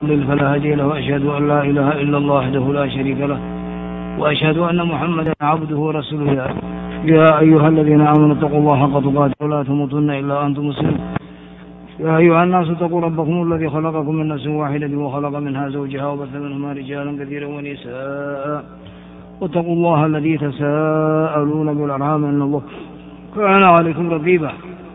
فلا هادي له، وأشهد أن لا إله إلا الله وحده لا شريك له، وأشهد أن محمدا عبده ورسوله. يا أيها الذين آمنوا اتقوا الله حق تقاته ولا تموتن إلا أنتم مسلمون. يا أيها الناس اتقوا ربكم الذي خلقكم من نفس واحدة وخلق منها زوجها وبث منهما رجالا كثيرا ونساء، واتقوا الله الذي تساءلون بالأرحام إن الله كان عليكم رقيبا.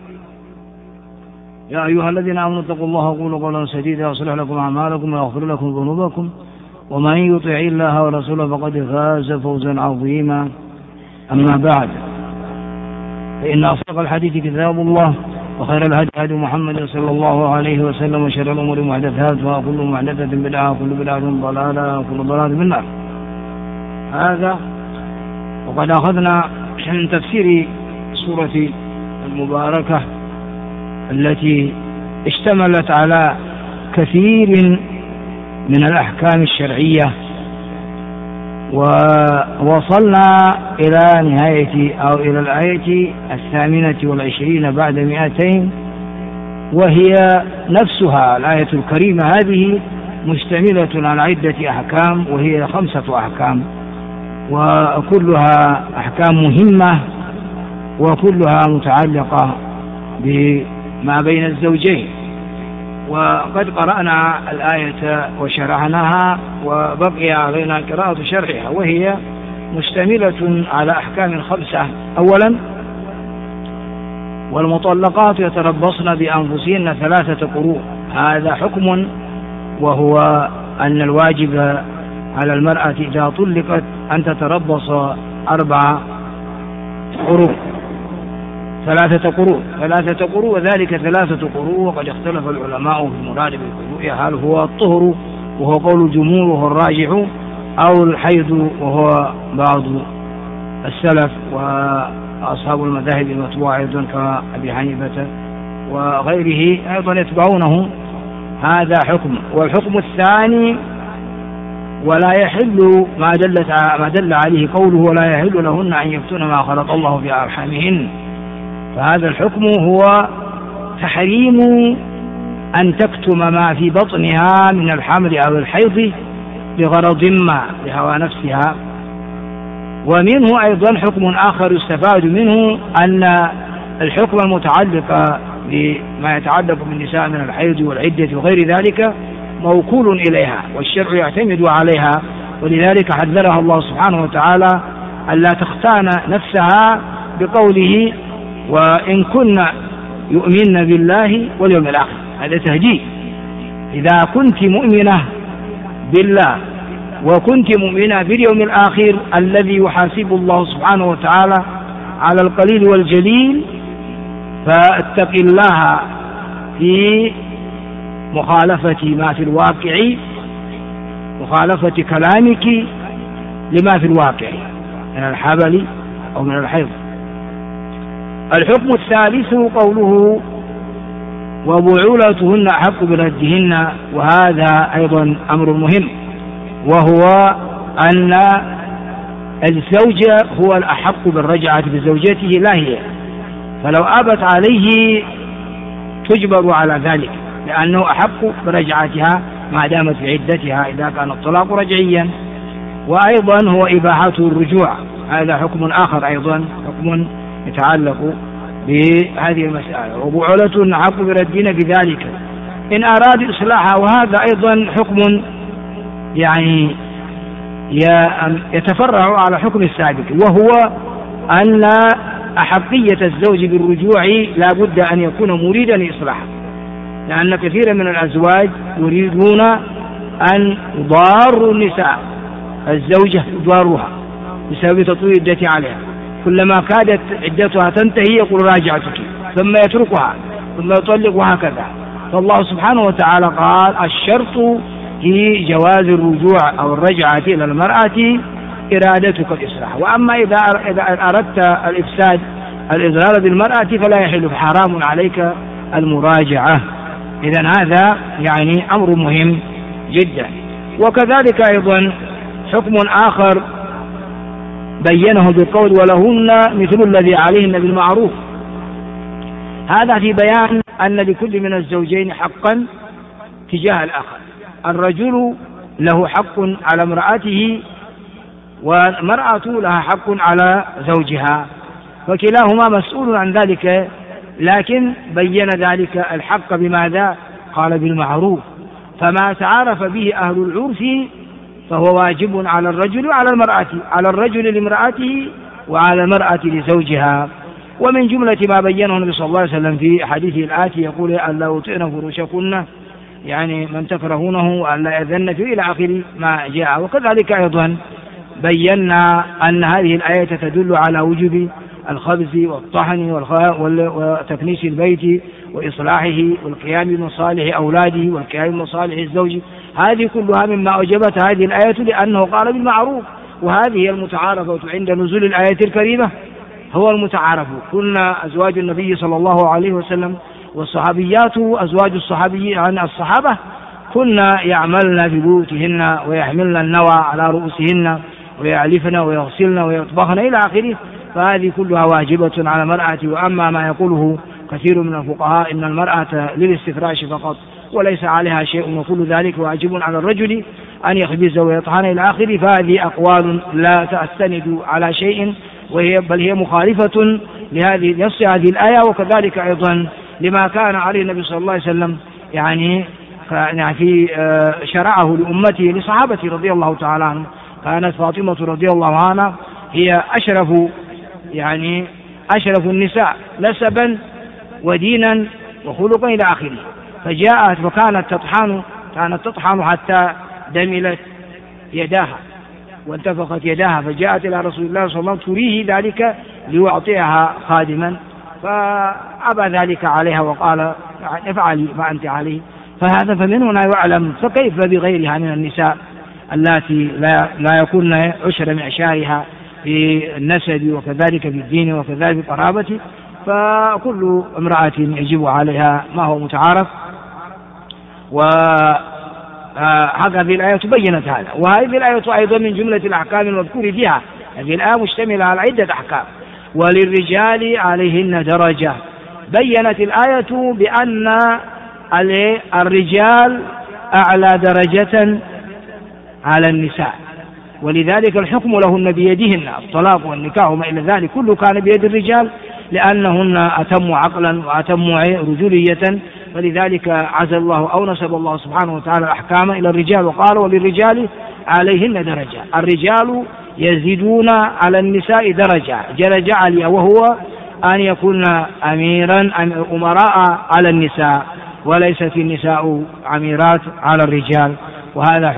يا أيها الذين آمنوا اتقوا الله وقولوا قولا سديدا يصلح لكم أعمالكم ويغفر لكم ذنوبكم، ومن يطع الله ورسوله فقد فاز فوزا عظيما. أما بعد، فإن أصدق الحديث كتاب الله، وخير الهدي هدي محمد صلى الله عليه وسلم، وشر الأمور محدثاتها، وكل محدثة بدعة، وكل بدعة ضلالة، وكل ضلالة في النار. هذا وقد أخذنا من تفسير سورة المباركة التي اشتملت على كثير من الأحكام الشرعية، ووصلنا إلى نهاية أو إلى الآية 28 بعد 200، وهي نفسها الآية الكريمة هذه مشتملة على عدة أحكام، وهي 5 أحكام، وكلها أحكام مهمة، وكلها متعلقة بما بين الزوجين. وقد قرأنا الآية وشرحناها، وبقي علينا قراءة شرحها، وهي مشتملة على أحكام 5. أولا، والمطلقات يتربصن بأنفسهن 3 قروء. هذا حكم، وهو أن الواجب على المرأة إذا طلقت أن تتربص 4 قروء، 3 قروء، 3 قروء، وذلك 3 قروء. وقد اختلف العلماء في المراد بالقروء، هل هو الطهر وهو قول الجمهور وهو الراجح، أو الحيض وهو بعض السلف وأصحاب المذاهب المتبوعة أيضا كأبي حنيفة وغيره أيضا يتبعونه. هذا حكم. والحكم الثاني، ولا يحل ما دل عليه قوله ولا يحل لهن أن يفتن ما خلق الله في أرحامهن. فهذا الحكم هو تحريم أن تكتم ما في بطنها من الحمل أو الحيض لغرض ما لهوى نفسها. ومنه أيضا حكم آخر يستفاد منه، أن الحكم المتعلق بما يتعلق بالنساء من الحيض والعدة وغير ذلك موكول إليها، والشرع يعتمد عليها، ولذلك حذرها الله سبحانه وتعالى ألا تختان نفسها بقوله وإن كن يؤمن بالله واليوم الآخر. هذا تهديد. إذا كنت مؤمنة بالله وكنت مؤمنة باليوم الآخر الذي يحاسب الله سبحانه وتعالى على القليل والجليل، فاتق الله في مخالفة ما في الواقع، مخالفة كلامك لما في الواقع من الحبل أو من الحيض. الحكم الثالث قوله وبعولتهن أحق بردهن، وهذا أيضا أمر مهم، وهو أن الزوج هو الأحق بالرجعة بزوجته لا هي، فلو أبت عليه تجبر على ذلك، لأنه أحق برجعتها ما دامت في عدتها إذا كان الطلاق رجعيا. وأيضا هو إباحة الرجوع، هذا حكم آخر أيضا، حكم يتعلق بهذه المسألة. وبعولة أحق بردهن بذلك إن أراد إصلاحها. وهذا أيضا حكم يعني يتفرع على حكم السابق، وهو أن أحقية الزوج بالرجوع لا بد أن يكون مريدا لإصلاحها، لأن كثيرا من الأزواج يريدون أن يضاروا النساء، الزوجة يضارها بسبب تطويل العدة عليها، كلما كادت عدتها تنتهي يقول راجعتك، ثم يتركها ثم يطلق، وهكذا. فالله سبحانه وتعالى قال الشرط في جواز الرجوع أو الرجعة إلى المرأة إرادتك الإصلاح. وأما إذا أردت الإفساد الإضرار بالمرأة فلا يحل، حرام عليك المراجعة. إذن هذا يعني أمر مهم جدا. وكذلك أيضا حكم آخر بينه بالقول ولهن مثل الذي عليهن بالمعروف. هذا في بيان أن لكل من الزوجين حقا تجاه الآخر، الرجل له حق على امرأته والمرأة لها حق على زوجها، فكلاهما مسؤول عن ذلك، لكن بين ذلك الحق بماذا؟ قال بالمعروف. فما تعارف به أهل العرف فهو واجب على الرجل وعلى المرأة، على الرجل لامرأته وعلى المرأة لزوجها. ومن جملة ما بينه النبي صلى الله عليه وسلم في حديثه الآتي يقول ألا يطئن فروشكن، يعني من تكرهونه وألا يأذن فيه إلى آخر ما جاء. وكذلك أيضا بينا أن هذه الآية تدل على وجوب الخبز والطحن وتكنيس البيت وإصلاحه والقيام بمصالح أولاده والقيام بمصالح الزوج، هذه كلها مما أوجبت هذه الآية لأنه قال بالمعروف. وهذه المتعارفة عند نزول الآية الكريمة، هو المتعارف. كنا أزواج النبي صلى الله عليه وسلم والصحابيات أزواج الصحابة كنا يعملن في بيوتهن ويحملن النوى على رؤوسهن ويعلفن ويغسلن ويطبخن إلى آخره، فهذه كلها واجبة على المرأة. وأما ما يقوله كثير من الفقهاء إن المرأة للاستفراش فقط وليس عليها شيء وكل ذلك واجب على الرجل أن يخبز ويطحن إلى آخره، فهذه أقوال لا تستند على شيء، بل هي مخالفة لهذه نص هذه الآية. وكذلك أيضا لما كان عليه النبي صلى الله عليه وسلم يعني في شرعه لأمته لصحابته رضي الله تعالى عنهم. كانت فاطمة رضي الله عنها هي أشرف النساء نسبا ودينا وخلقا إلى آخره، فجاءت وكانت تطحن حتى دملت يداها وانتفخت يداها، فجاءت إلى رسول الله صلى الله عليه وسلم تريه ذلك ليعطيها خادما، فأبى ذلك عليها وقال افعلي ما أنت عليه. فمن هنا يعلم فكيف بغيرها من النساء التي لا يكون عشر معشارها في النسب وكذلك في الدين وكذلك في القرابة، فكل امرأة يجب عليها ما هو متعارف. وهذه الآية بينت هذا. وهذه الآية أيضا من جملة الأحكام المذكور فيها، هذه الآية مشتملة على عدة أحكام. وللرجال عليهن درجة، بينت الآية بأن الرجال أعلى درجة على النساء، ولذلك الحكم لهن بيدهن، الطلاق والنكاح وما إلى ذلك كله كان بيد الرجال، لأنهن أتم عقلا وأتم رجولية، فلذلك عزل الله أو نسب الله سبحانه وتعالى الأحكام إلى الرجال وقال وللرجال عليهن درجة. الرجال يزيدون على النساء درجة عليا، وهو أن يكون أميرا أمراء على النساء، وليست النساء عميرات على الرجال. وهذا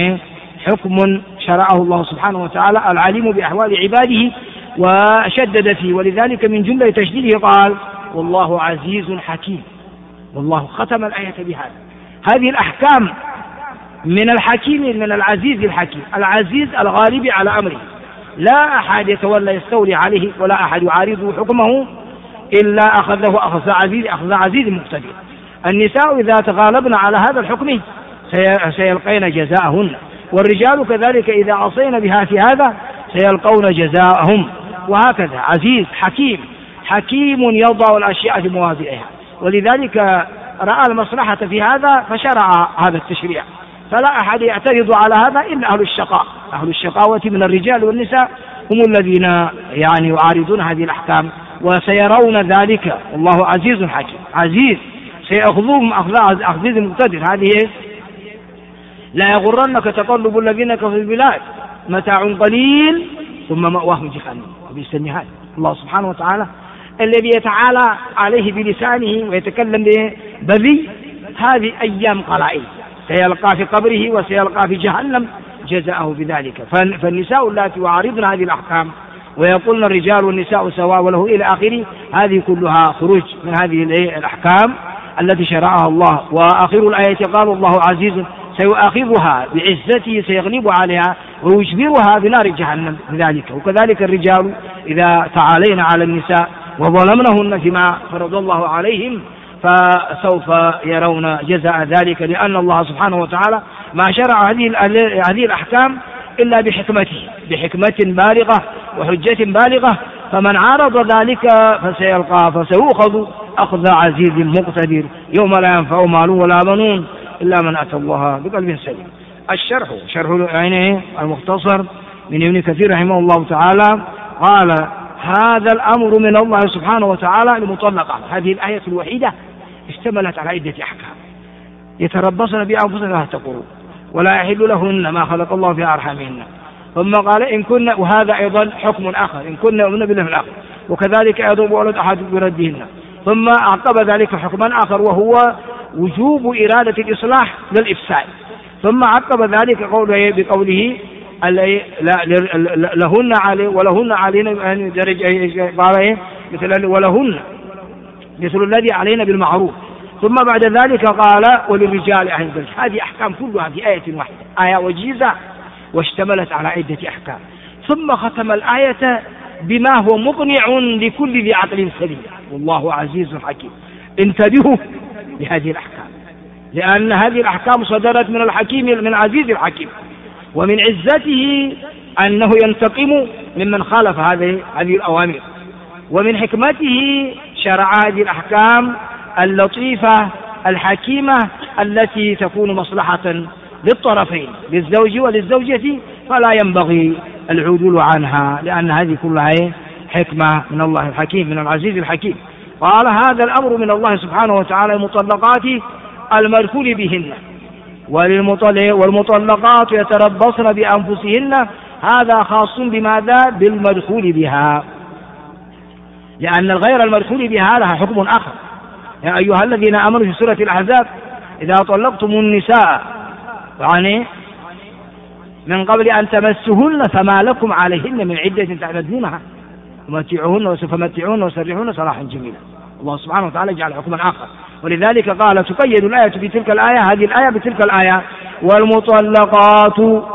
حكم شرعه الله سبحانه وتعالى العليم بأحوال عباده وشدد فيه. ولذلك من جملة تشديده قال والله عزيز حكيم، والله ختم الآية بهذا. هذه الأحكام من الحكيم من العزيز الحكيم، العزيز الغالب على أمره، لا أحد يتولى يستولي عليه ولا أحد يعارضه حكمه إلا أخذه أخذ عزيز مقتدر. النساء إذا تغالبن على هذا الحكم سيلقين جزاءهن، والرجال كذلك إذا عصينا بها في هذا سيلقون جزاءهم. وهكذا عزيز حكيم يضع الأشياء في مواضعها، ولذلك رأى المصلحة في هذا فشرع هذا التشريع، فلا أحد يعترض على هذا إلا أهل الشقاوة من الرجال والنساء هم الذين يعارضون هذه الأحكام، وسيرون ذلك. والله عزيز حكيم، عزيز سيأخذوهم أخذ مقتدر. هذه لا يغرنك تقلب الذين كفروا في البلاد، متاع قليل ثم مأواهم جهنم وبئس المهاد. الله سبحانه وتعالى الذي يتعالى عليه بلسانه ويتكلم بذي هذه أيام قلائل، سيلقى في قبره وسيلقى في جهنم جزاءه بذلك. فالنساء اللاتي يعارضن هذه الأحكام ويقولن الرجال والنساء سواء وله إلى آخره، هذه كلها خروج من هذه الأحكام التي شرعها الله. وآخر الآية قال الله عزيز سيؤاخذها بعزته، سيغلب عليها ويجبرها بنار جهنم بذلك. وكذلك الرجال إذا تعالين على النساء وظلمنهن فيما فرض الله عليهم فسوف يرون جزاء ذلك، لأن الله سبحانه وتعالى ما شرع هذه الأحكام إلا بحكمة بالغة وحجة بالغة، فمن عارض ذلك فسيؤخذ أخذ عزيز مقتدر يوم لا ينفع مال ولا بنون إلا من أتى الله بقلب سليم. شرح يعني المختصر من ابن كثير رحمه الله تعالى قال: هذا الأمر من الله سبحانه وتعالى لمطلقات. هذه الآية الوحيدة اشتملت على عدة أحكام: يتربصن بأنفسهن ثلاثة قروء، ولا يحل لهن ما خلق الله في أرحامهن. ثم قال: إن كن، وهذا أيضا حكم آخر، إن كن يؤمن بالله الآخر، وكذلك أيضا بولد أحد بردهن. ثم أعقب ذلك حكما آخر وهو وجوب إرادة الإصلاح للإفساد. ثم عقب ذلك بقوله: لهن علي ولهن علينا قال ولهن مثل الذي علينا بالمعروف. ثم بعد ذلك قال: وللرجال أهل البيت. هذه أحكام كلها في آية واحدة، آية وجيزة واشتملت على عدة أحكام. ثم ختم الآية بما هو مقنع لكل ذي عقل سليم: والله عزيز حكيم. انتبهوا لهذه الأحكام، لأن هذه الأحكام صدرت من الحكيم، من عزيز الحكيم، ومن عزته أنه ينتقم ممن خالف هذه الأوامر، ومن حكمته شرع هذه الأحكام اللطيفة الحكيمة التي تكون مصلحة للطرفين، للزوج وللزوجة، فلا ينبغي العدول عنها، لأن هذه كلها حكمة من الله الحكيم، من العزيز الحكيم. قال: هذا الأمر من الله سبحانه وتعالى المطلقات المدخول بهن، والمطلقات يتربصن بأنفسهن. هذا خاص بماذا؟ بالمدخول بها، لأن الغير المدخول بها لها حكم آخر. يا أيها الذين آمنوا في سورة الأحزاب: إذا طلقتم النساء يعني من قبل أن تمسهن فما لكم عليهن من عدة تعتدونها فمتعوهن وسرحوهن سراحا جميلا. الله سبحانه وتعالى جعل حكما آخر، ولذلك قال: تقيد الآية بتلك الآية، هذه الآية بتلك الآية. والمطلقات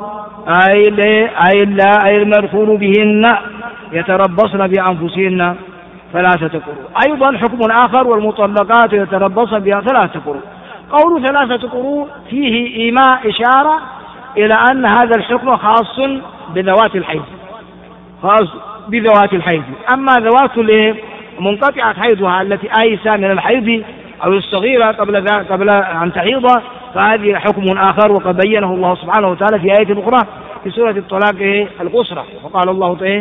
أي المدخول بهن يتربصن بأنفسهن ثلاثة قروء. أيضا حكم آخر: والمطلقات يتربصن بها ثلاثة قروء. قول ثلاثة قروء فيه إيماء إشارة إلى أن هذا الحكم خاص بذوات الحيض، خاص بذوات الحيض. أما ذوات منقطعة حيضها التي آيسة من الحيض أو الصغيرة قبل أن تحيض، فهذه حكم آخر، وقد بينه الله سبحانه وتعالى في آية أخرى في سورة الطلاق القصرى. وقال الله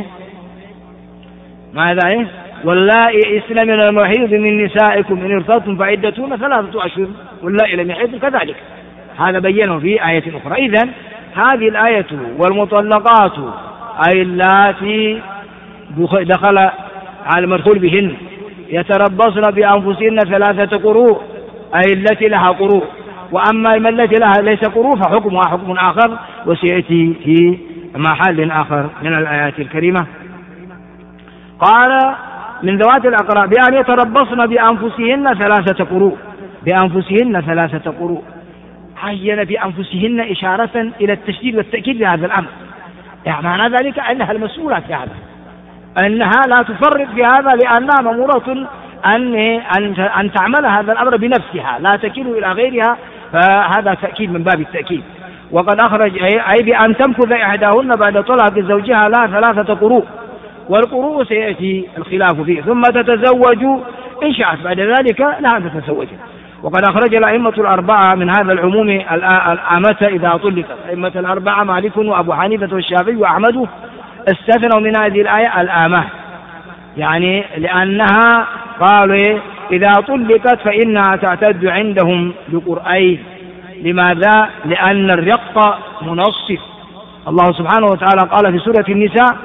ماذا؟ واللائي يئسن من المحيض من نسائكم إن ارتبتم فعدتهن 3 أشهر واللائي لم يحضن كذلك. هذا بينه في آية أخرى. إذن هذه الآية: والمطلقات أي اللاتي دخل على المدخول بهن يتربصن بأنفسهن 3 قروء، أي التي لها قروء. وأما التي لها ليس قروء فحكمها حكم آخر، وسيأتي في محل آخر من الآيات الكريمة. قال: من ذوات الأقراء بأن يتربصن بأنفسهن 3 قروء، بأنفسهن 3 قروء. عين بأنفسهن إشارة إلى التشديد والتأكيد لهذا الأمر، يعني معنى ذلك أنها المسؤولة في هذا، أنها لا تفرط في هذا، لأنها مأمورة أن تعمل هذا الأمر بنفسها، لا تكل إلى غيرها، فهذا تأكيد من باب التأكيد. وقد أخرج أي بأن تمكث إحداهن بعد طلاق زوجها لا 3 قروء، والقروء سيأتي الخلاف فيه. ثم تتزوج إن شاءت بعد ذلك لا أن تتزوج. وقد أخرج الأئمة الأربعة من هذا العموم الآمة إذا طلقت. الأئمة الأربعة مالك وأبو حنيفة والشافعي وأحمد استثنوا من هذه الآية الآمة، يعني لأنها قالوا إذا طلقت فإنها تعتد عندهم بقرئين. لماذا؟ لأن الرق منصف. الله سبحانه وتعالى قال في سورة النساء: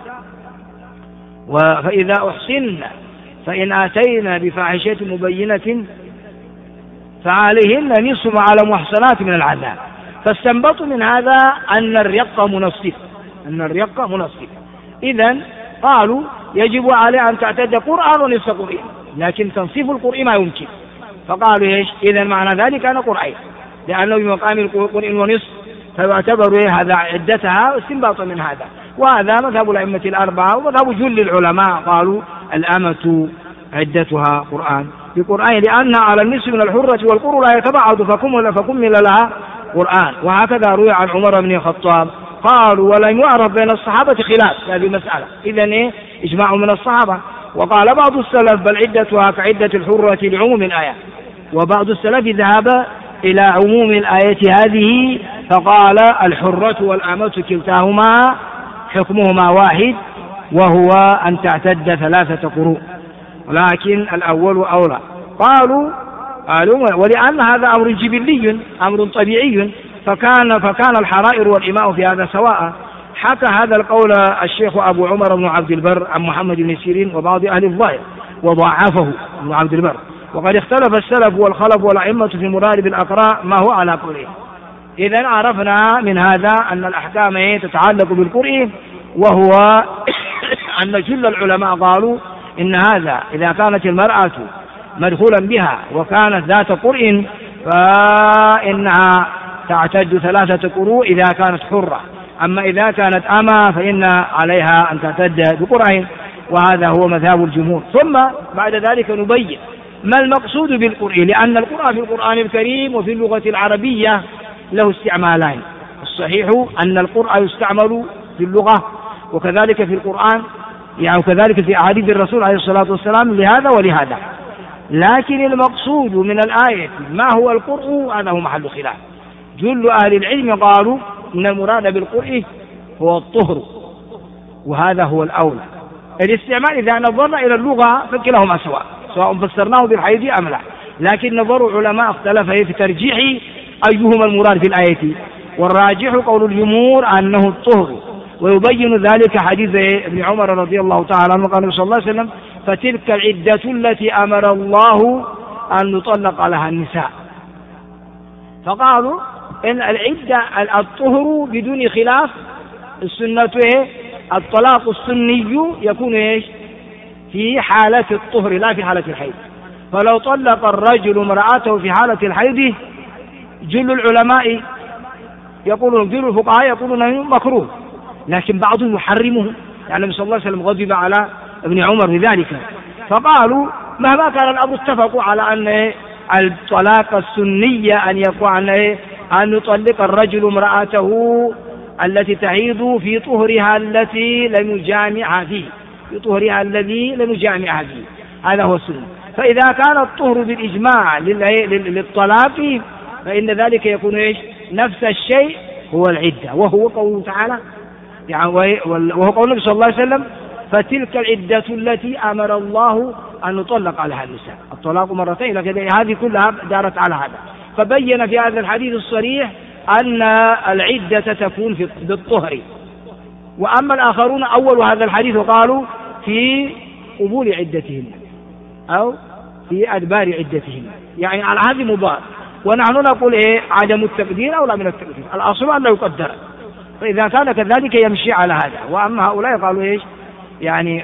فإذا أحسن فإن آتينا بفاحشة مبينة فعليهن نصف ما على محصنات من العذاب. فاستنبطوا من هذا أن الرق منصف، إذن قالوا يجب عليه أن تعتد قرآن ونصف قرآن، لكن تنصيف القرآن ما يمكن. فقالوا إذن معنى ذلك أنا قرآن، لأنه بمقام القرآن ونصف، فيعتبر هذا عدتها استنباطا من هذا. وهذا مذهب الأئمة الأربعة ومذهب جل العلماء، قالوا الأمة عدتها قرآن بقرآن، لأنها على النصف من الحرة والقر لا يتبعض فكمل لها قرآن. وهكذا روي عن عمر بن الخطاب قالوا ولم يعرف بين الصحابة خلاف في هذه المسألة، إذن إجماع من الصحابة. وقال بعض السلف بل عدتها كعدة الحرة لعموم الآية، وبعض السلف ذهب إلى عموم الآية هذه فقال الحرة والأمة كلتاهما حكمهما واحد وهو أن تعتد 3 قروء، لكن الأول أولى. قالوا ولأن هذا أمر جبلي أمر طبيعي فكان الحرائر والإماء في هذا سواء. حكى هذا القول الشيخ أبو عمر بن عبد البر عن محمد بن سيرين وبعض أهل الظاهر وضعفه ابن عبد البر، وقد اختلف السلف والخلف والأئمة في المراد بالأقراء ما هو على قوله. إذن عرفنا من هذا أن الأحكام تتعلق بالقرء، وهو أن جل العلماء قالوا إن هذا إذا كانت المرأة مدخولا بها وكانت ذات قرء فإنها تعتد 3 قروء إذا كانت حرة، أما إذا كانت أما فإن عليها أن تعتد بقرء، وهذا هو مذهب الجمهور. ثم بعد ذلك نبين ما المقصود بالقرء، لأن القرء في القرآن الكريم وفي اللغة العربية له استعمالان. الصحيح أن القرء يستعمل في اللغة وكذلك في القرآن، يعني وكذلك في أحاديث الرسول عليه الصلاة والسلام لهذا ولهذا، لكن المقصود من الآية ما هو القرء هذا هو محل خلاف. جل أهل العلم قالوا إن المراد بالقرء هو الطهر، وهذا هو الأولى. الاستعمال إذا نظرنا إلى اللغة فكلاهما سواء فسرناه بالحيض أم لا، لكن نظر علماء اختلف في ترجيح أيهما المراد في الآية، والراجح قول الجمهور أنه الطهر، ويبين ذلك حديث ابن عمر رضي الله تعالى عنه قال صلى الله عليه وسلم فتلك العدة التي أمر الله أن نطلق لها النساء. فقالوا إن العدة الطهر بدون خلاف، السنة الطلاق السني يكون في حالة الطهر لا في حالة الحيض. فلو طلق الرجل امرأته في حالة الحيض جل العلماء يقولون، جل الفقهاء يقولون أنه مكروه، لكن بعضهم يحرمه، يعني صلى الله عليه وسلم غضب على ابن عمر بذلك. فقالوا مهما كان الأمر اتفقوا على أن الطلاق السنية أن يكون أن يطلق الرجل امرأته التي تعيد في طهرها التي لم يجامعها فيه، في طهرها الذي لم يجامعها فيه، هذا هو السنة. فإذا كان الطهر بالإجماع للطلاق فإن ذلك يكون نفس الشيء هو العدة، وهو قوله تعالى يعني وهو قول النبي صلى الله عليه وسلم فتلك العدة التي أمر الله أن نطلق عليها النساء، الطلاق مرتين، لكن هذه كلها دارت على هذا. فبين في هذا الحديث الصريح أن العدة تكون بالطهر. وأما الآخرون أول هذا الحديث قالوا في قبول عدتهم أو في أدبار عدتهم، يعني على هذه مضاد. ونحن نقول عدم التقدير أو لا من التقدير، الأصل أن لا يقدر، فإذا كان كذلك يمشي على هذا. وأما هؤلاء قالوا يعني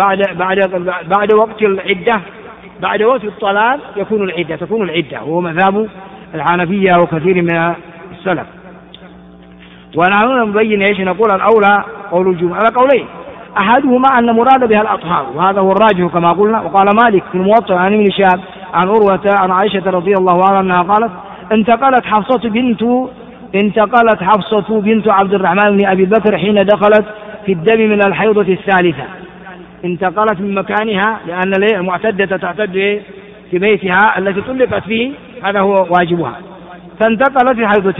بعد وقت العدة، بعد وقت الطلاق تكون العدة، وهو مذهب الحنفية وكثير من السلف. ونحن نبين نقول الأولى قول الجمهور على قولين، أحدهما أن مراد بها الأطهار، وهذا هو الراجح كما قلنا. وقال مالك في الموطأ عن ابن شهاب عن عروة عن عائشة رضي الله عنها أنها قالت انتقلت حفصة بنت عبد الرحمن بن أبي بكر حين دخلت في الدم من الحيضة الثالثة، انتقلت من مكانها لأن المعتدة تعتد في بيتها التي طلقت فيه، هذا هو واجبها، فانتقلت في الحيضة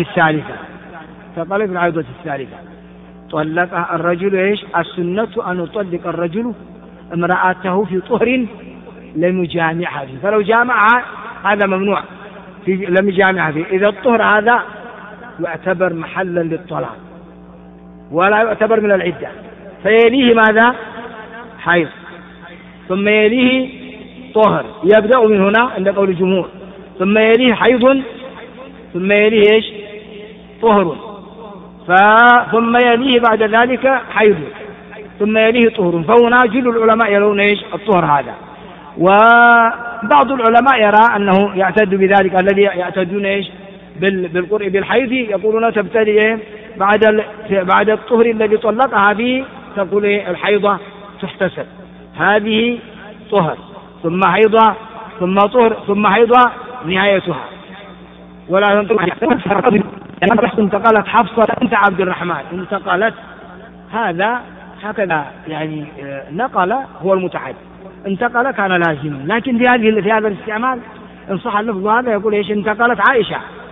الثالثة. طلق الرجل السنة أن يطلق الرجل امرأته في طهر لم يجامعها فيه، فلو جامعها هذا ممنوع، لم يجامعها فيه. إذا الطهر هذا يعتبر محلا للطلاق ولا يعتبر من العدة، فيليه ماذا؟ حيض، ثم يليه طهر، يبدأ من هنا عند قول الجمهور، ثم يليه حيض، ثم يليه طهر، ثم يليه بعد ذلك حيض، ثم يليه طهر. فهنا جل العلماء يرون الطهر هذا، وبعض العلماء يرى أنه يعتد بذلك، الذي يعتدون بالقرء بالحيض يقولون تبتدئ بعد الطهر الذي طلقها به، تقول الحيضة تحتسب، هذه طهر ثم حيضة ثم طهر ثم حيضة نهايتها، ولا انتقلت حفصة بنت عبد الرحمن، انتقلت هذا هكذا يعني نقل هو المتعد، انتقل كان لازما. لكن في هذا الاستعمال إن صح اللفظ هذا يقول انتقلت عائشة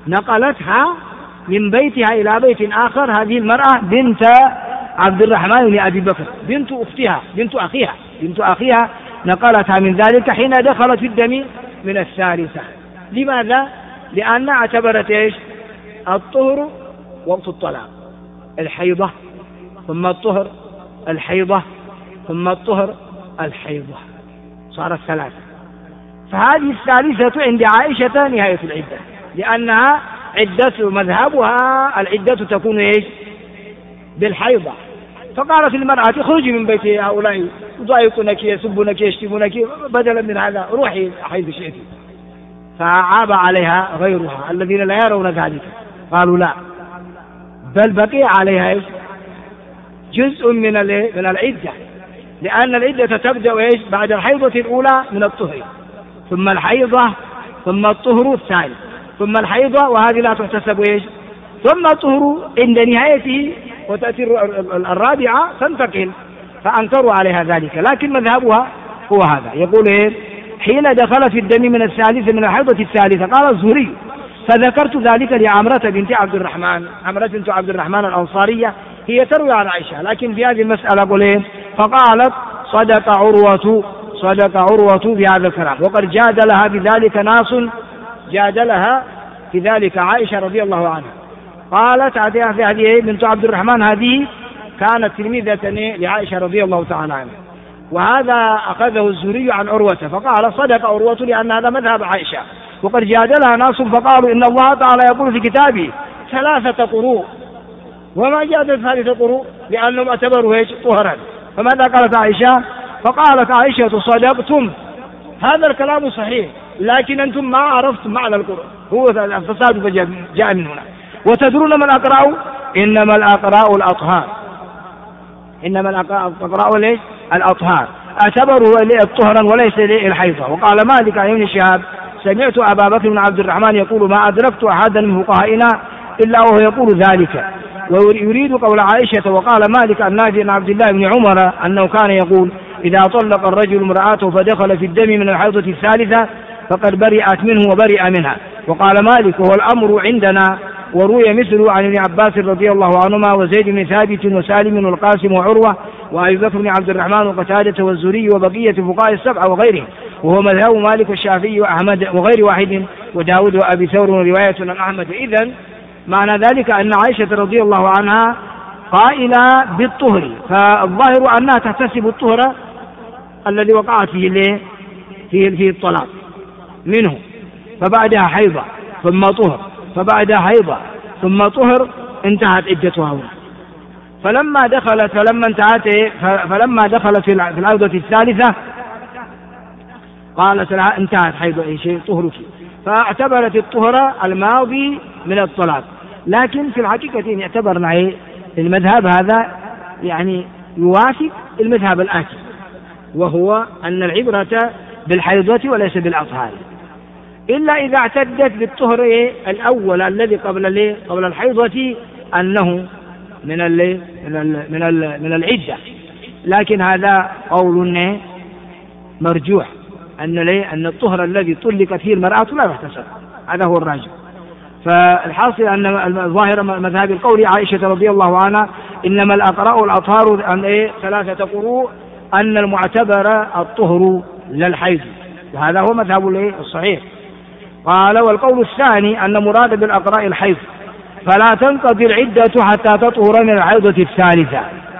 نقلتها من بيتها إلى بيت آخر. هذه المرأة بنت عبد الرحمن بن أبي بكر، بنت أختها، بنت أخيها نقلتها من ذلك حين دخلت في الدم من الثالثة. لماذا؟ لأن اعتبرت إيش؟ الطهر وقت الطلاق، الحيضة ثم الطهر، الحيضة ثم الطهر، الحيضة، صارت ثلاثة. فهذه الثالثة عند عائشة نهاية العدة، لأنها عدة مذهبها العدة تكون إيش؟ بالحيضة. فقالت المرأة اخرجي من بيت هؤلاء يضايقونك يسبونك يشتمونك، بدلا من هذا روحي حيث شئت. فعاب عليها غيرها الذين لا يرون ذلك، قالوا لا، بل بقي عليها جزء من العدة، لأن العدة تبدأ إيش؟ بعد الحيضة الأولى من الطهر، ثم الحيضة، ثم الطهر الثاني، ثم الحيضة، وهذه لا تحتسب إيش؟ ثم الطهر عند نهايته وتأتي الرابعة تنتقل. فأنكروا عليها ذلك، لكن مذهبها هو هذا. يقول إيه؟ حين دخل في الدم من الثالثة من الحيضة الثالثة. قال الزهري: فذكرت ذلك لعمرة بنت عبد الرحمن. عمرة بنت عبد الرحمن الأنصارية هي تروي عن عائشة، لكن في هذه المسألة قل إيه؟ فقالت: صدق عروة بهذا الكلام. وقد جادلها بذلك ناس، جادلها في ذلك عائشة رضي الله عنها. قالت هذه بنت عبد الرحمن هذه كانت تلميذة لعائشة رضي الله تعالى عنها، وهذا أخذه الزهري عن عروة، فقال: صدق عروة، لأن هذا مذهب عائشة. وقد جادلها ناس فقالوا: إن الله تعالى يقول في كتابه 3 قروء، وما جادل 3 قروء لأنهم اعتبروا ايش؟ طهرا. فماذا قالت عائشة؟ فقالت عائشة: صدقتم، هذا الكلام صحيح، لكن أنتم ما عرفتم معنى القرء، هو الفساد جاء من هنا. وتدرون ما الأقراء؟ إنما الأقراء الأطهار، إنما الأقراء ليش؟ الأطهار، اعتبروا طهرا وليس الحيضة. وقال مالك عن ابن شهاب: سمعت أبا بكر بن عبد الرحمن يقول: ما أدركت أحدا من فقهائنا إلا وهو يقول ذلك. ويريد قول عائشة. وقال مالك عن نافع بن عبد الله بن عمر أنه كان يقول: إذا طلق الرجل امرأته فدخل في الدم من الحيضة الثالثة فقد برئت منه وبرئ منها. وقال مالك: وهو الأمر عندنا. وروي مثله عن ابن عباس رضي الله عنهما وزيد بن ثابت وسالم والقاسم وعروة وأبي بكر بن عبد الرحمن وقتادة والزهري وبقية فقهاء السبعة وغيرهم، وهو مذهب مالك والشافعي وأحمد وغير واحد وداود وأبي ثور ورواية عن أحمد. إذن معنى ذلك أن عائشة رضي الله عنها قائلة بالطهر، فالظاهر أنها تحتسب الطهر الذي وقعت فيه الطلاق منه، فبعدها حيضة ثم طهر، فبعدها حيضة ثم طهر، انتهت عدتها هنا. فلما دخلت في العودة الثالثة قالت لها: انتهت حيض شيء طهرك. فاعتبرت الطهر الماضي من الطلاق. لكن في الحقيقة يعتبر المذهب هذا يعني يوافق المذهب الآتي، وهو أن العبرة بالحيضة وليس بالأطهار، إلا إذا اعتدت بالطهر الأول الذي قبل الحيضة أنه من العدة. لكن هذا قول مرجوح، أن الطهر الذي طلقت فيه المرأة لا يحتسب، هذا هو الراجح. فالحاصل أن الظاهر مذهب القول عائشة رضي الله عنها: إنما الأقراء الأطهار عن 3 قروء، أن المعتبر الطهر للحيض، وهذا هو مذهب الصحيح. قال: والقول الثاني أن مراد بالأقراء الحيض، فلا تنقضي العدة حتى تطهر من الحيضة الثالثة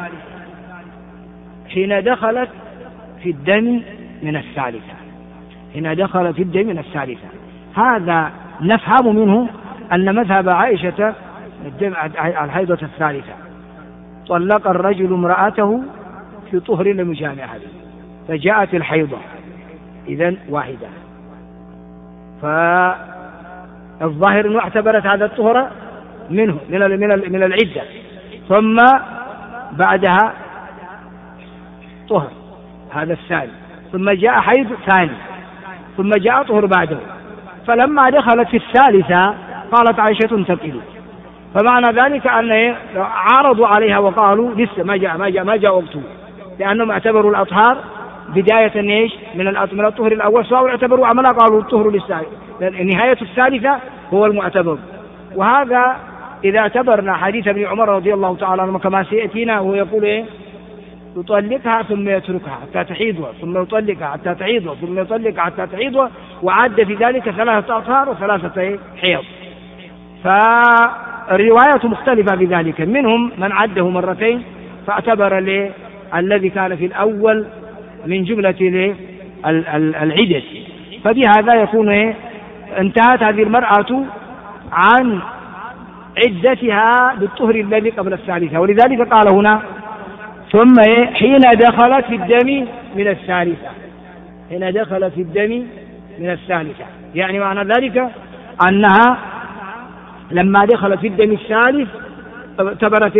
حين دخلت في الدم من الثالثة. حين دخل في الدم من الثالثة، هذا نفهم منه أن مذهب عائشة الحيضة الثالثة، طلق الرجل امرأته في طهر لم يجامعها فجاءت الحيضة، إذن واحدة. فالظاهر أنه اعتبرت هذا الطهر منه من العدة، ثم بعدها طهر هذا الثاني، ثم جاء حيض ثاني، ثم جاء طهر بعده. فلما دخلت في الثالثة قالت عائشة: انتقلوا. فمعنى ذلك أن عارضوا عليها وقالوا: لسه ما جاء وقته، لأنهم اعتبروا الأطهار بداية من الطهر الأول، سواء اعتبروا عملا قالوا الطهر للثالث، نهاية الثالثة هو المعتبر. وهذا إذا اعتبرنا حديث ابن عمر رضي الله تعالى عنه كما سيأتينا، وهو يقول إيه؟ يطلقها ثم يتركها حتى تحيضها ثم يطلقها حتى تحيضها ثم يطلقها حتى تحيضها، وعد في ذلك 3 أطهار و3 حيض. فالرواية مختلفة بذلك، منهم من عده 2 مرتين فاعتبر الذي كان في الأول من جملة العدة، فبهذا يكون انتهت هذه المرأة عن عدتها بالطهر الذي قبل الثالثة. ولذلك قال هنا ثم حين دخلت في الدم من الثالثة، حين دخلت في الدم من الثالثة، يعني معنى ذلك أنها لما دخلت في الدم الثالث اعتبرت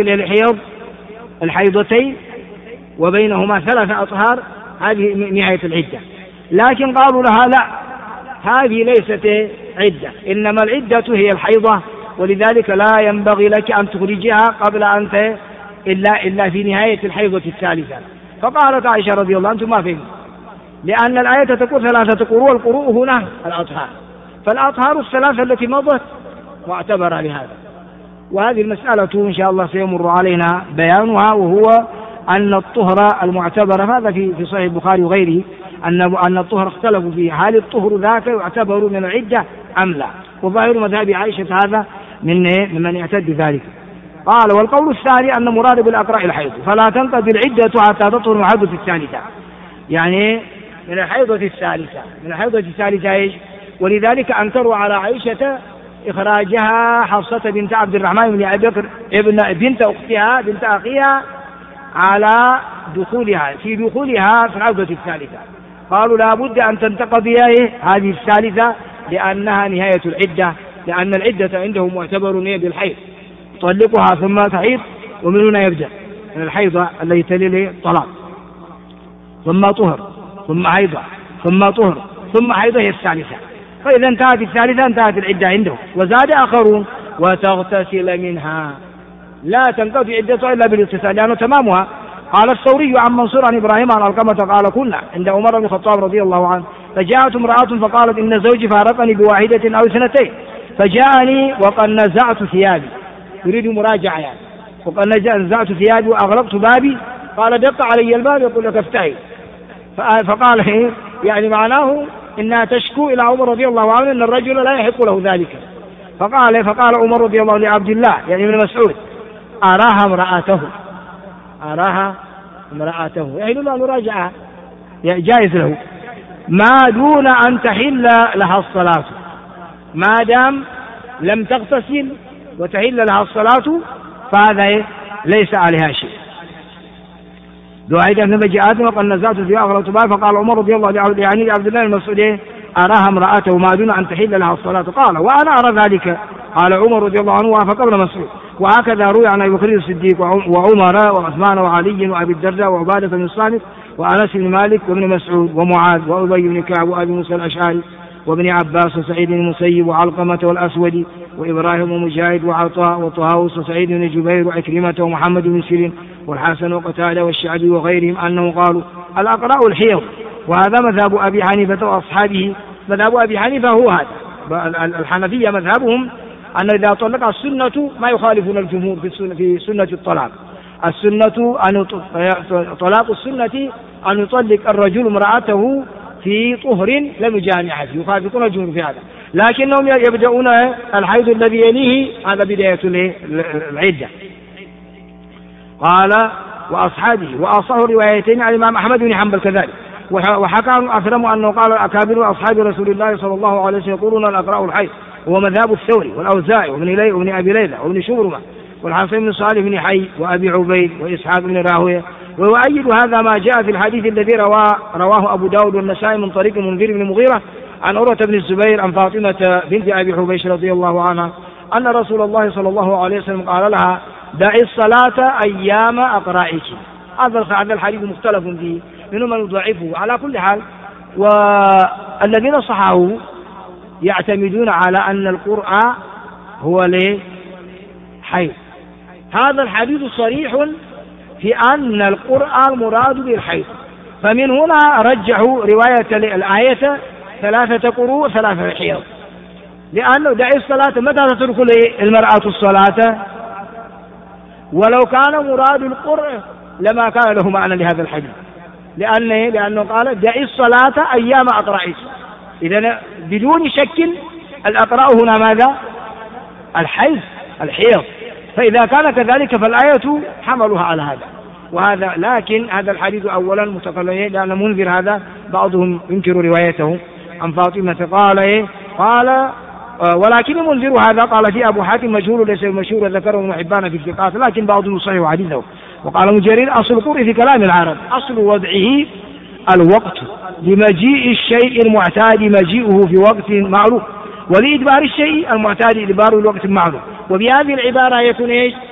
الحيضتين وبينهما 3 أطهار، هذه نهاية العدة. لكن قالوا لها لا، هذه ليست عدة، إنما العدة هي الحيضة، ولذلك لا ينبغي لك أن تخرجها قبل أن إلا في نهاية الحيضة الثالثة. فقالت عائشة رضي الله عنها أنتم ما فهمتم، لأن الآية تقول 3 قروء، والقروء هنا الأطهار، فالأطهار ال3 التي مضت معتبرة لهذا. وهذه المسألة إن شاء الله سيمر علينا بيانها، وهو أن الطهر المعتبر هذا في صحيح البخاري وغيره، أن الطهر اختلفوا فيه، هل الطهر ذاك يعتبر من العدة أم لا؟ وظاهر مذهب عائشة هذا ممن يعتد ذلك. قال والقول الثاني أن مراد بالأقراء الحيض، فلا تنقضي العدة حتى تطهر من الحيضة الثالثة، يعني من الحيضة الثالثة، من الحيضة الثالثة إيش؟ ولذلك أنكروا على عائشة إخراجها حفصة بنت عبد الرحمن بن أبي بكر بنت أختها بنت أخيها على دخولها في الحيضة الثالثة. قالوا لا بد أن تنتقضي هذه الثالثة لأنها نهاية العدة، لأن العدة عندهم معتبر بالحيض، تطلقها ثم تحيض، ومن هنا يبدأ من الحيضة التي تلي الطلاق، ثم طهر ثم حيضة ثم طهر ثم حيضة هي الثالثة. فإذا انتهت الثالثة انتهت العدة عندهم. وزاد آخرون وتغتسل منها، لا تنقضي عدتها إلا بالاغتسال لأنه تمامها. قال الثوري عن منصور عن إبراهيم عن علقمة قال كنا عند عمر بن الخطاب رضي الله عنه، فجاءت امرأة فقالت إن زوجي فارقني بواحدة أو 2، فجاءني وقد نزعت ثيابي، يريد مراجعة يعني، وقد نزعت ثيابي وأغلقت بابي، قال دق علي الباب يقول لك افتحي، فقال يعني معناه إنها تشكو إلى عمر رضي الله عنه أن الرجل لا يحق له ذلك. فقال عمر رضي الله عنه لعبد الله يعني ابن مسعود أراها امرأته يعني لا مراجعة جائز له ما دون أن تحل لها الصلاة، ما دام لم تغتسل وتحل لها الصلاة فهذا ليس عليها شيء. دعيت ابن مجيئات وقد نزعت في أغلط باب، فقال عمر رضي الله عنه يعني عبد الله المسعود أراها امرأته ما دون أن تحل لها الصلاة، قال وأنا أرى ذلك. قال عمر رضي الله عنه وافق ابن مسعود. وهكذا روي عن أبي بكر الصديق وعمر وعثمان وعلي وأبي الدرداء وعبادة بن الصامت وأنس بن مالك وابن مسعود ومعاذ وأبي بن كعب وأبي موسى الأشعري وابن عباس وسعيد بن المسيب وعلقمة والأسود وإبراهيم ومجاهد وعطاء وطاووس وسعيد بن جبير وعكرمة ومحمد بن سيرين والحسن وقتادة والشعبي وغيرهم أنهم قالوا الأقراء الحيض. وهذا مذهب أبي حنيفة وأصحابه. مذهب أبي حنيفة هو هذا، الحنفية مذهبهم أن إذا طلق السنة ما يخالفون الجمهور في سنة الطلاق. السنة أن طلاق السنة أن يطلق الرجل امرأته في طهر لم يجامعها، يخالفون الجمهور في هذا، لكنهم يبدأون الحيض الذي يليه هذا بداية العدة. قال وأصحابه وأصح روايتين عن الإمام أحمد بن حنبل كذلك. وحكى عن أكرم أنه قال أكابر أصحاب رسول الله صلى الله عليه وسلم يقولون الأقراء الحيض، وهو مذهب الثوري والأوزاعي وابن أبي ليلى وابن شبرمة والحسن بن صالح بن حي وأبي عبيد وإسحاق بن راهويه. ويؤيد هذا ما جاء في الحديث الذي رواه أبو داود والنسائي من طريق منذر بن المغيرة عن عروة بن الزبير عن فاطمة بنت أبي حبيش رضي الله عنها أن رسول الله صلى الله عليه وسلم قال لها دعي الصلاة أيام أقرائك. هذا الحديث مختلف فيه، منهم من يضعفه. على كل حال والذين صححوا يعتمدون على أن القرآن هو حيض. هذا الحديث صريح في أن القرآن مراد بالحيض، فمن هنا رجحوا رواية الآية 3 قروء 3 حيض، لأنه دعي الصلاة، متى تترك المرأة الصلاة؟ ولو كان مراد القرء لما كان له معنى لهذا الحديث، لأنه قال دعي الصلاة أيام أقرائك. إذن بدون شك الأقراء هنا ماذا؟ الحيض. فإذا كان كذلك فالآية حملها على هذا وهذا. لكن هذا الحديث أولا متقلد، لأن منذر هذا بعضهم ينكر روايته عن فاطمة قال ولكن منذر هذا قال في أبو حاتم مجهول ليس المشهور، ذكره ابن حبان في الثقات، لكن بعضهم يصحح حديثه. وقال مجرير أصل القرء في كلام العرب أصل وضعه الوقت، لمجيء الشيء المعتاد مجيئه في وقت معروف، ولإدبار الشيء المعتاد إدباره لوقت معروف. وبهذه العبارة يكون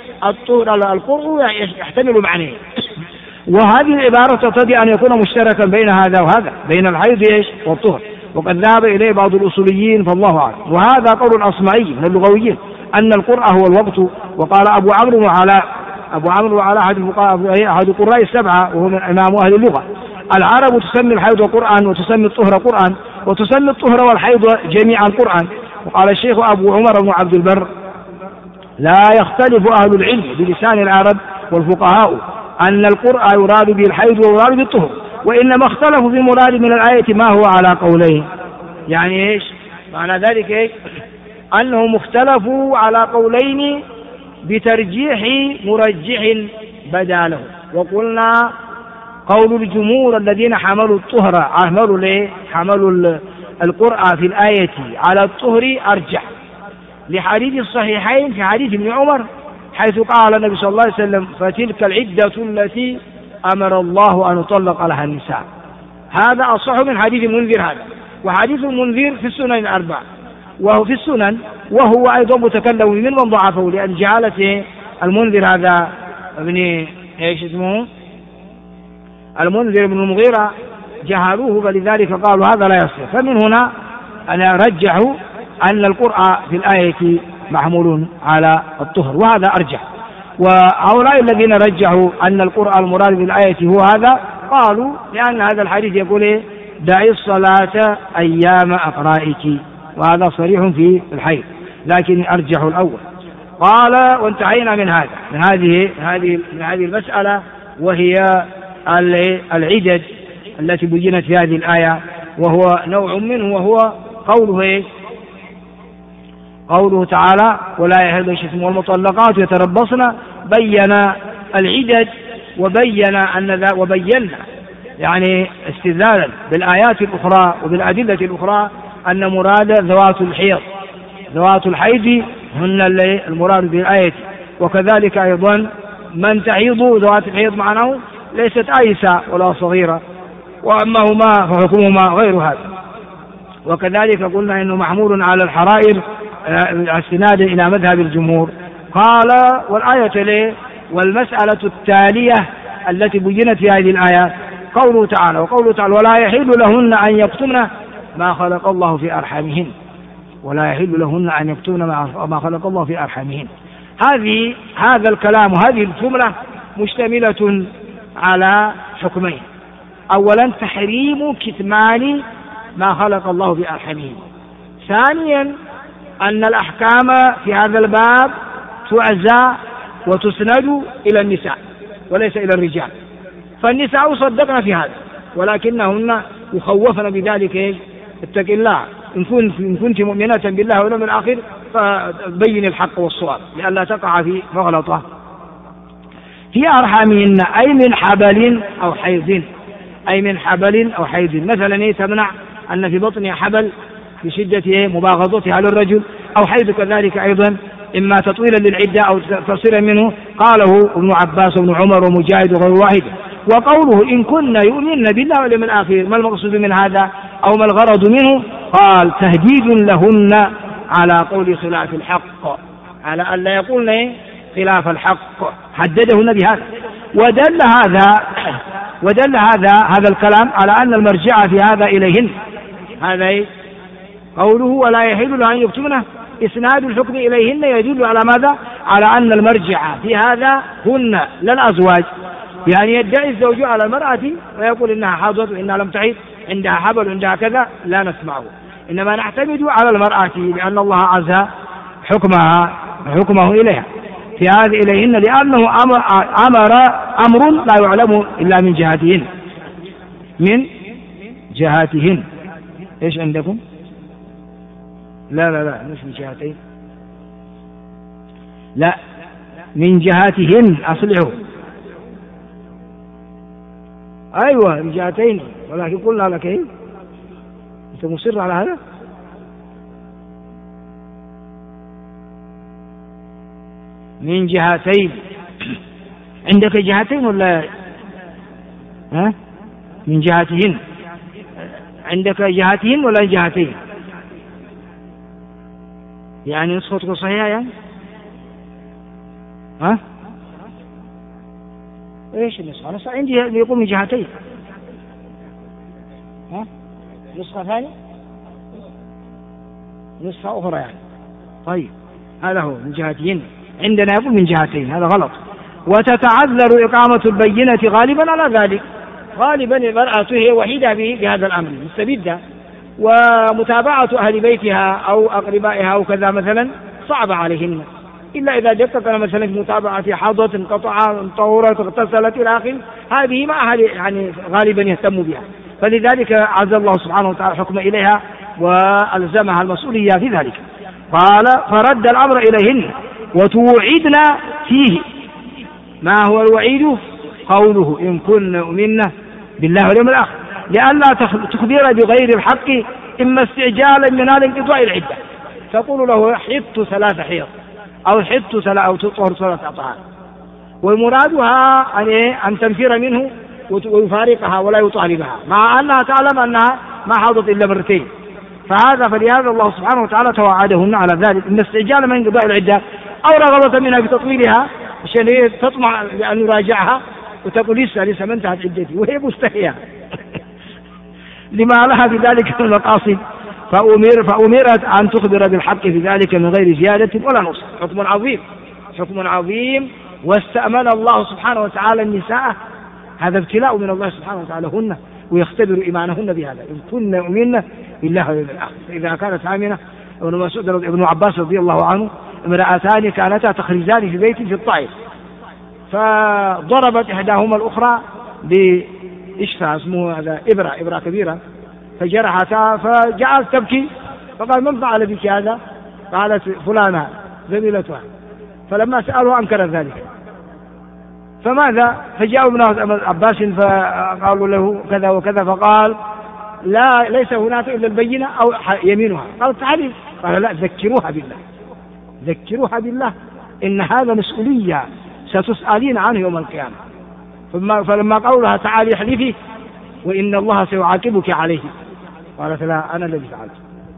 القرء يحتمل معنيه، وهذه العبارة تقتضي أن يكون مشتركا بين هذا وهذا، بين الحيض والطهر، وقد ذهب إليه بعض الأصوليين فالله أعلم. وهذا قول الأصمعي من اللغويين أن القرء هو الوقت. وقال أبو عمرو وعلاء أحد القراء السبعة وهو من إمام أهل اللغة: العرب تسمي الحيض قرآن وتسمي الطهر قرآن وتسمي الطهر والحيض جميعا قرآن. وقال الشيخ أبو عمر بن عبد البر: لا يختلف أهل العلم بلسان العرب والفقهاء أن القرء يراد به الحيض ويراد به الطهر، وإنما اختلفوا في المراد من الآية ما هو على قولين. يعني إيش معنى ذلك؟ أنهم اختلفوا على قولين بترجيح مرجح بداله. وقلنا قول الجمهور الذين حملوا الطهر حملوا القرء في الآية على الطهر أرجح، لحديث الصحيحين في حديث ابن عمر حيث قال النبي صلى الله عليه وسلم: فتلك العدة التي أمر الله أن يطلق لها النساء. هذا أصح من حديث المنذر هذا. وحديث المنذر في السنن الأربع وهو في السنن، وهو أيضا متكلم من ضعفه، لأن جعلته المنذر هذا ابن المنذر بن المغيرة جهلوه، فلذلك قالوا هذا لا يصح. فمن هنا أنا رجحوا أن القرآن في الآية محمول على الطهر، وهذا أرجح. وهؤلاء الذين رجحوا أن القرآن المراد بالآية هو هذا قالوا لأن هذا الحديث يقول: دعي الصلاة أيام أقرائك، وهذا صريح في الحيض، لكن أرجح الأول. قال: وانتهينا من هذه المسألة، وهي العدد التي بينت في هذه الآية، وهو نوع منه، وهو قوله تعالى: ولا يحل الشتم والمطلقات يتربصن. بين العدد وبينا يعني استدلالا بالآيات الأخرى وبالأدلة الأخرى أن مراد ذوات الحيض هن المراد بالآية، وكذلك أيضا من تعيض ذوات الحيض معناه ليست آيسة ولا صغيرة، وأما هما فحكمهما غير هذا. وكذلك قلنا إنه محمول على الحرائر استنادا إلى مذهب الجمهور. قال: والآية ليه؟ والمسألة التالية التي بينت في هذه الآيات قوله تعالى: ولا يحل لهن أن يكتمن ما خلق الله في أرحامهن، ولا يحل لهن أن يكتمن ما خلق الله في أرحامهن. هذا الكلام وهذه الجملة مشتملة على حكمين: أولا تحريم كتمان ما خلق الله في أرحامهن، ثانيا أن الأحكام في هذا الباب تعزى وتسند إلى النساء وليس إلى الرجال، فالنساء صدقنا في هذا، ولكنهن يخوفن بذلك: اتق الله إن كنت مؤمنة بالله واليوم الآخر فبين الحق والصواب لئلا تقع في مغلطة. في أرحامهن أي من حبل أو حيض، مثلا تمنع أن في بطنها حبل بشدة مباغضتها للرجل، أو حيض كذلك أيضا، إما تطويلا للعدة أو تقصيرا منه. قاله ابن عباس وابن عمر ومجاهد وغير واحد. وقوله: إن كن يؤمن بالله واليوم الآخر، ما المقصود من هذا أو ما الغرض منه؟ قال: تهديد لهن على قول خلاف الحق، على أن لا يقولن خلاف الحق، حددهن بهذا. ودل هذا الكلام على أن المرجع في هذا إليهن. هذا قوله: ولا يحل له أن يكتمنه، إسناد الحكم إليهن يدل على ماذا؟ على أن المرجع في هذا هن لا الأزواج. يعني يدعي الزوج على المرأة ويقول إنها حاضت وإنها لم تعد، عندها حبل عندها كذا، لا نسمعه. إنما نعتمد على المرأة لأن الله عز حكمه إليها في هذه إليهن، لأنه أمر لا يعلم إلا من جهاتهن. إيش عندكم؟ لا مش من جهتين، لا من جهاتهن، أصلحوا. أيوة من جهتين، ولكن قلنا لك إيه؟ أنت مصر على هذا؟ من جهتين. عندك جهتين ولا ها؟ من جهتهن. عندك جهتهن ولا جهتين؟ يعني نسختك صحيحة يعني؟ ها؟ ايش النسخة؟ أنا عندي يقول من جهتين. ها؟ نسخة ثانية؟ نسخة أخرى يعني. طيب هذا هو من جهتين، عندنا يقول من جهتين، هذا غلط. وتتعذر إقامة البينة غالبا على ذلك. غالبا المرأة هي وحيدة بهذا الأمر مستبدة، ومتابعة أهل بيتها أو أقربائها أو كذا مثلا صعب عليهن، إلا إذا دققنا مثلا في متابعة حاضت انقطع طهورت اغتسلت إلى آخره، هذه ما أهل يعني غالبا يهتم بها، فلذلك عز الله سبحانه وتعالى حكم إليها وألزمها المسؤولية في ذلك. قال فرد الأمر إليهن وتوعدنا فيه. ما هو الوعيد؟ قوله إن كن أؤمن بالله واليوم الآخر، لئلا تخبر بغير الحق، إما استعجالا من هذا انقضاء العدة، تقول له حط 3 حيض أو حط أو تطهر 3 أطهار، ومرادها أن تنفر منه ويفارقها ولا يطالبها، مع أنها تعلم أنها ما حاضت إلا 2 مرات. فلهذا الله سبحانه وتعالى توعدهن على ذلك، إن استعجالا من انقضاء العدة أو رغبة منها في تطويلها عشان هي تطمع لأن يراجعها وتقول لسه ما انتهت عدتي، وهي مستحية لما لها بذلك من المقاصد، فأمرت أن تخبر بالحق في ذلك من غير زيادة ولا نقص. حكم عظيم. واستأمن الله سبحانه وتعالى النساء، هذا ابتلاء من الله سبحانه وتعالى هن، ويختبر إيمانهن بهذا، إن كن يؤمن بالله واليوم الآخر. إذا كانت آمنة، ابن عباس رضي الله عنه، امرأتان كانتا تخرجان في بيت في الطائف، فضربت إحداهما الأخرى اسمه هذا إبرة كبيرة، فجرحتها فجعلت تبكي، فقال من فعل بك هذا؟ قالت فلانة زميلتها، فلما سألوا أنكر ذلك. فماذا؟ فجاءوا ابن عباس فقالوا له كذا وكذا، فقال لا ليس هناك إلا البينة أو يمينها. قالت تعالي، قال لا ذكروها بالله إن هذا مسؤولية ستسألين عنه يوم القيامة. فلما قالوا لها تعالي احلفي وإن الله سيعاقبك عليه، قالت لا أنا الذي فعلت.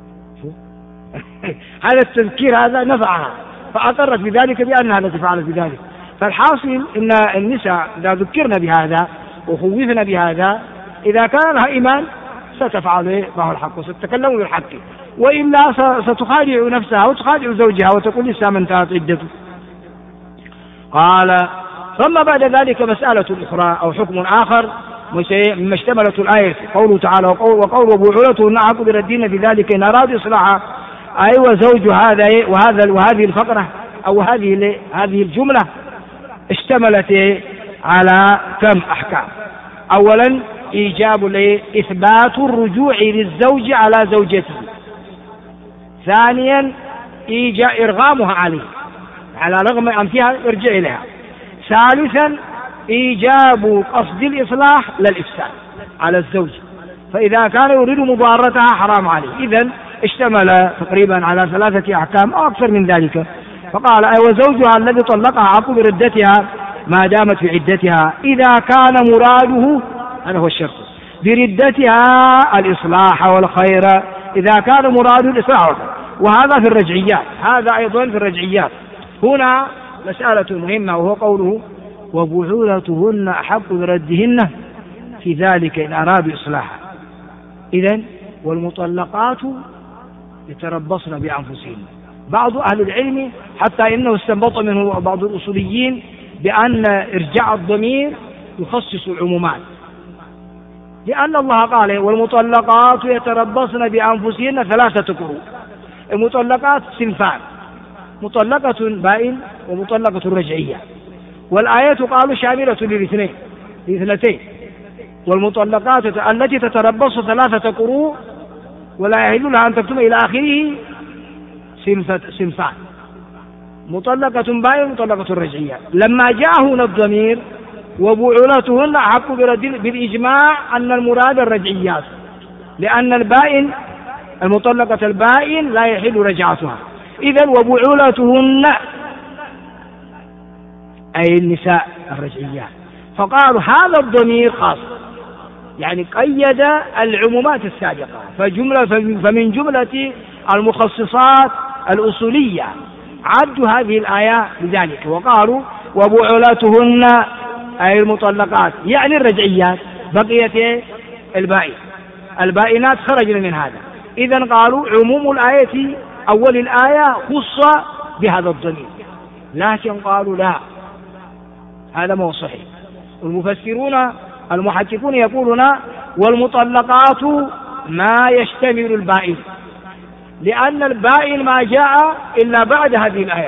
هذا التذكير هذا نفعها، فأقرت بذلك بأنها التي فعلت بذلك. فالحاصل إن النساء إذا ذكرنا بهذا وخوفنا بهذا، إذا كان لها إيمان ستفعل ما هو الحق وستتكلم بالحق، وإلا ستخادع نفسها وتخادع زوجها وتقول لسه ما انتهت عدته. قال ثم بعد ذلك مسألة أخرى أو حكم آخر مما اشتملت الآية، قوله تعالى وقول وبعولتهن أحق بالدين في ذلك إن أرادوا إصلاحا، أيوة زوج هذا وهذه الفقرة أو هذه الجملة اشتملت على كم أحكام. أولا إيجاب إثبات الرجوع للزوج على زوجته. ثانيا إرغامها عليه على رغم أنفها يرجع إليها. ثالثا إيجاب قصد الإصلاح للإفساد على الزوج، فإذا كان يريد مضارتها حرام عليه. إذن اشتمل تقريبا على 3 أحكام أو أكثر من ذلك. فقال وزوجها الذي طلقها حق بردتها ما دامت في عدتها، إذا كان مراده، هذا هو الشرط، بردتها الإصلاح والخير، إذا كان مراده الإصلاح، وهذا في الرجعيات، هذا أيضا في الرجعيات. هنا مسألة مهمة وهو قوله وبعولتهن أحق بردهن في ذلك إن أرادوا إصلاحا. إذن والمطلقات يتربصن بأنفسهن. بعض أهل العلم حتى إنه استنبط منه بعض الأصوليين بأن إرجاع الضمير يخصص العمومات، لأن الله قال والمطلقات يتربصن بأنفسهن 3 قروء. المطلقات صنفان: مطلقة بائن ومطلقة رجعية، والآية قالوا شاملة للاثنتين. والمطلقات التي تتربص 3 قروء ولا يحل لها أن تكتم إلى آخره صنفان: مطلقة بائن ومطلقة رجعية. لما جاء هنا الضمير وبعولتهن أحق بالإجماع أن المراد الرجعيات، لأن البائن المطلقة البائن لا يحل رجعتها. إذن وبعولتهن أي النساء الرجعيات، فقالوا هذا الضمير خاص، يعني قيد العمومات السابقة، فمن جملة المخصصات الأصولية عدوا هذه الآية لذلك، وقالوا وبعولتهن أي المطلقات يعني الرجعيات، بقيت البائنات خرجنا من هذا. إذن قالوا عموم الآية أول الآية خص بهذا الضمير، لكن قالوا لا، هذا ما هو صحيح. المفسرون المحققون يقولون والمطلقات ما يشتمل البائن، لأن البائن ما جاء إلا بعد هذه الآية.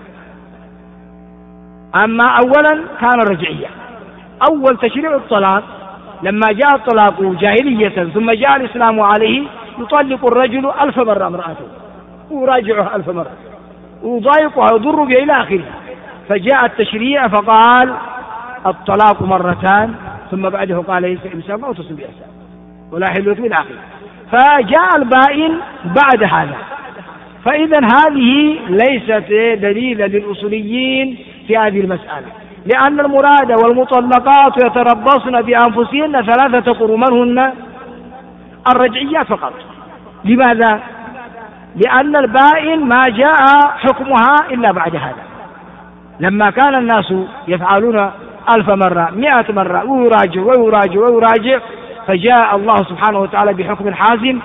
أما أولا كان الرجعية، أول تشريع الطلاق لما جاء الطلاق جاهلية ثم جاء الإسلام عليه يطلق الرجل 1000 مرة امرأته ويراجعها 1000 مرة ويضايقها ويضر بها إلى آخره، فجاء التشريع فقال الطلاق 2 مرة، ثم بعده قال ليس إمساك أو تصل بإحسان ولا حل لكم إلى آخره، فجاء البائن بعد هذا. فإذا هذه ليست دليلا للأصوليين في هذه المسألة، لأن المراد والمطلقات يتربصن بأنفسهن 3 قروء من هن؟ الرجعيات فقط. لماذا؟ لأن البائن ما جاء حكمها إلا بعد هذا. لما كان الناس يفعلون 1000 مرة 100 مرة ويراجع، فجاء الله سبحانه وتعالى بحكم حازم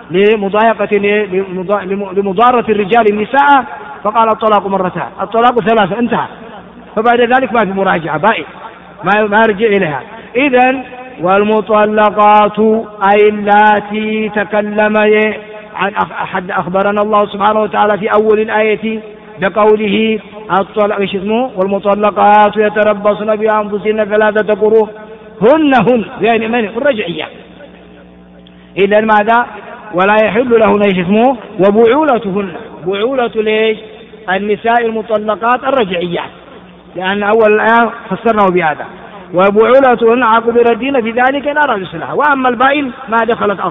لمضارة الرجال النساء، فقال الطلاق 2 مرتان، الطلاق 3 انتهى، فبعد ذلك ما في مراجعة، بائن ما يرجع إليها. إذن والمطلقات أي اللاتي تكلم عن أخبرنا الله سبحانه وتعالى في أول الآية بقوله والمطلقات يتربصن بأنفسهن 3 قروء هن يعني من الرجعية. إذن ماذا؟ ولا يحل لهن وبعولتهن، بعولة ليش؟ النساء المطلقات الرجعيات، لأن أول الآية فسرناه بهذا، وبعولتهن عقب ردين في ذلك إن أرادوا الصلاح. وأما البائن ما دخلت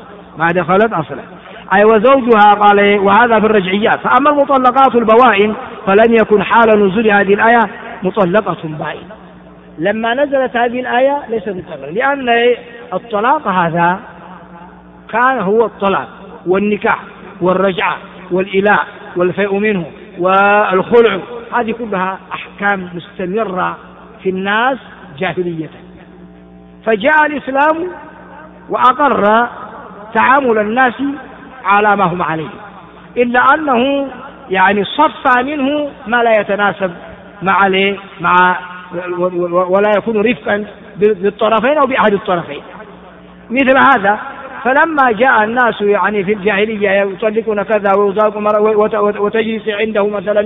أصله أي وزوجها قال وهذا في الرجعيات. فأما المطلقات البوائن فلم يكن حال نزول هذه الآية مطلقة بائن. لما نزلت هذه الآية ليست مطلقة، لأن الطلاق هذا كان هو الطلاق والنكاح والرجعة والإلاء والفيء منه والخلع، هذه كلها أحكام مستمرة في الناس جاهلية. فجاء الإسلام وأقر تعامل الناس على ما هم عليه، إلا أنه يعني صفى منه ما لا يتناسب مع ولا يكون رفقا بالطرفين أو بأحد الطرفين مثل هذا. فلما جاء الناس يعني في الجاهلية يطلقون كذا وتجلس عنده مثلا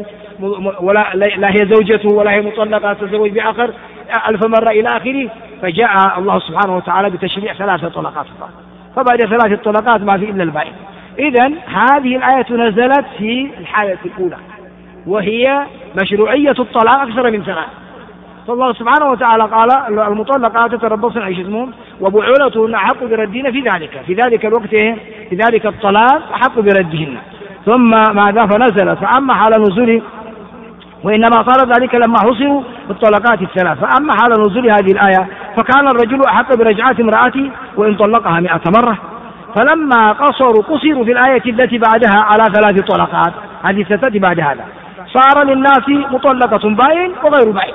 لا هي زوجته ولا هي مطلقة تزوج بآخر 1000 مرة إلى آخره، فجاء الله سبحانه وتعالى بتشريع 3 طلقات فقط، فبعد 3 طلقات ما في إلا البائن. إذن هذه الآية نزلت في الحالة الأولى وهي مشروعية الطلاق أكثر من 3. فالله سبحانه وتعالى قال المطلقات يتربصن وبعولتهن أحق بردهن في ذلك الوقت في ذلك الطلاق أحق بردهن. ثم ماذا؟ فنزلت فأما حال نزوله، وإنما صار ذلك لما حصروا بالطلقات 3. فأما حال نزول هذه الآية فكان الرجل أحق برجعة امرأته وإن طلقها 100 مرة، فلما قصروا في الآية التي بعدها على 3 طلقات، هذه ستأتي بعد هذا، صار للناس مطلقة بائن وغير بائن.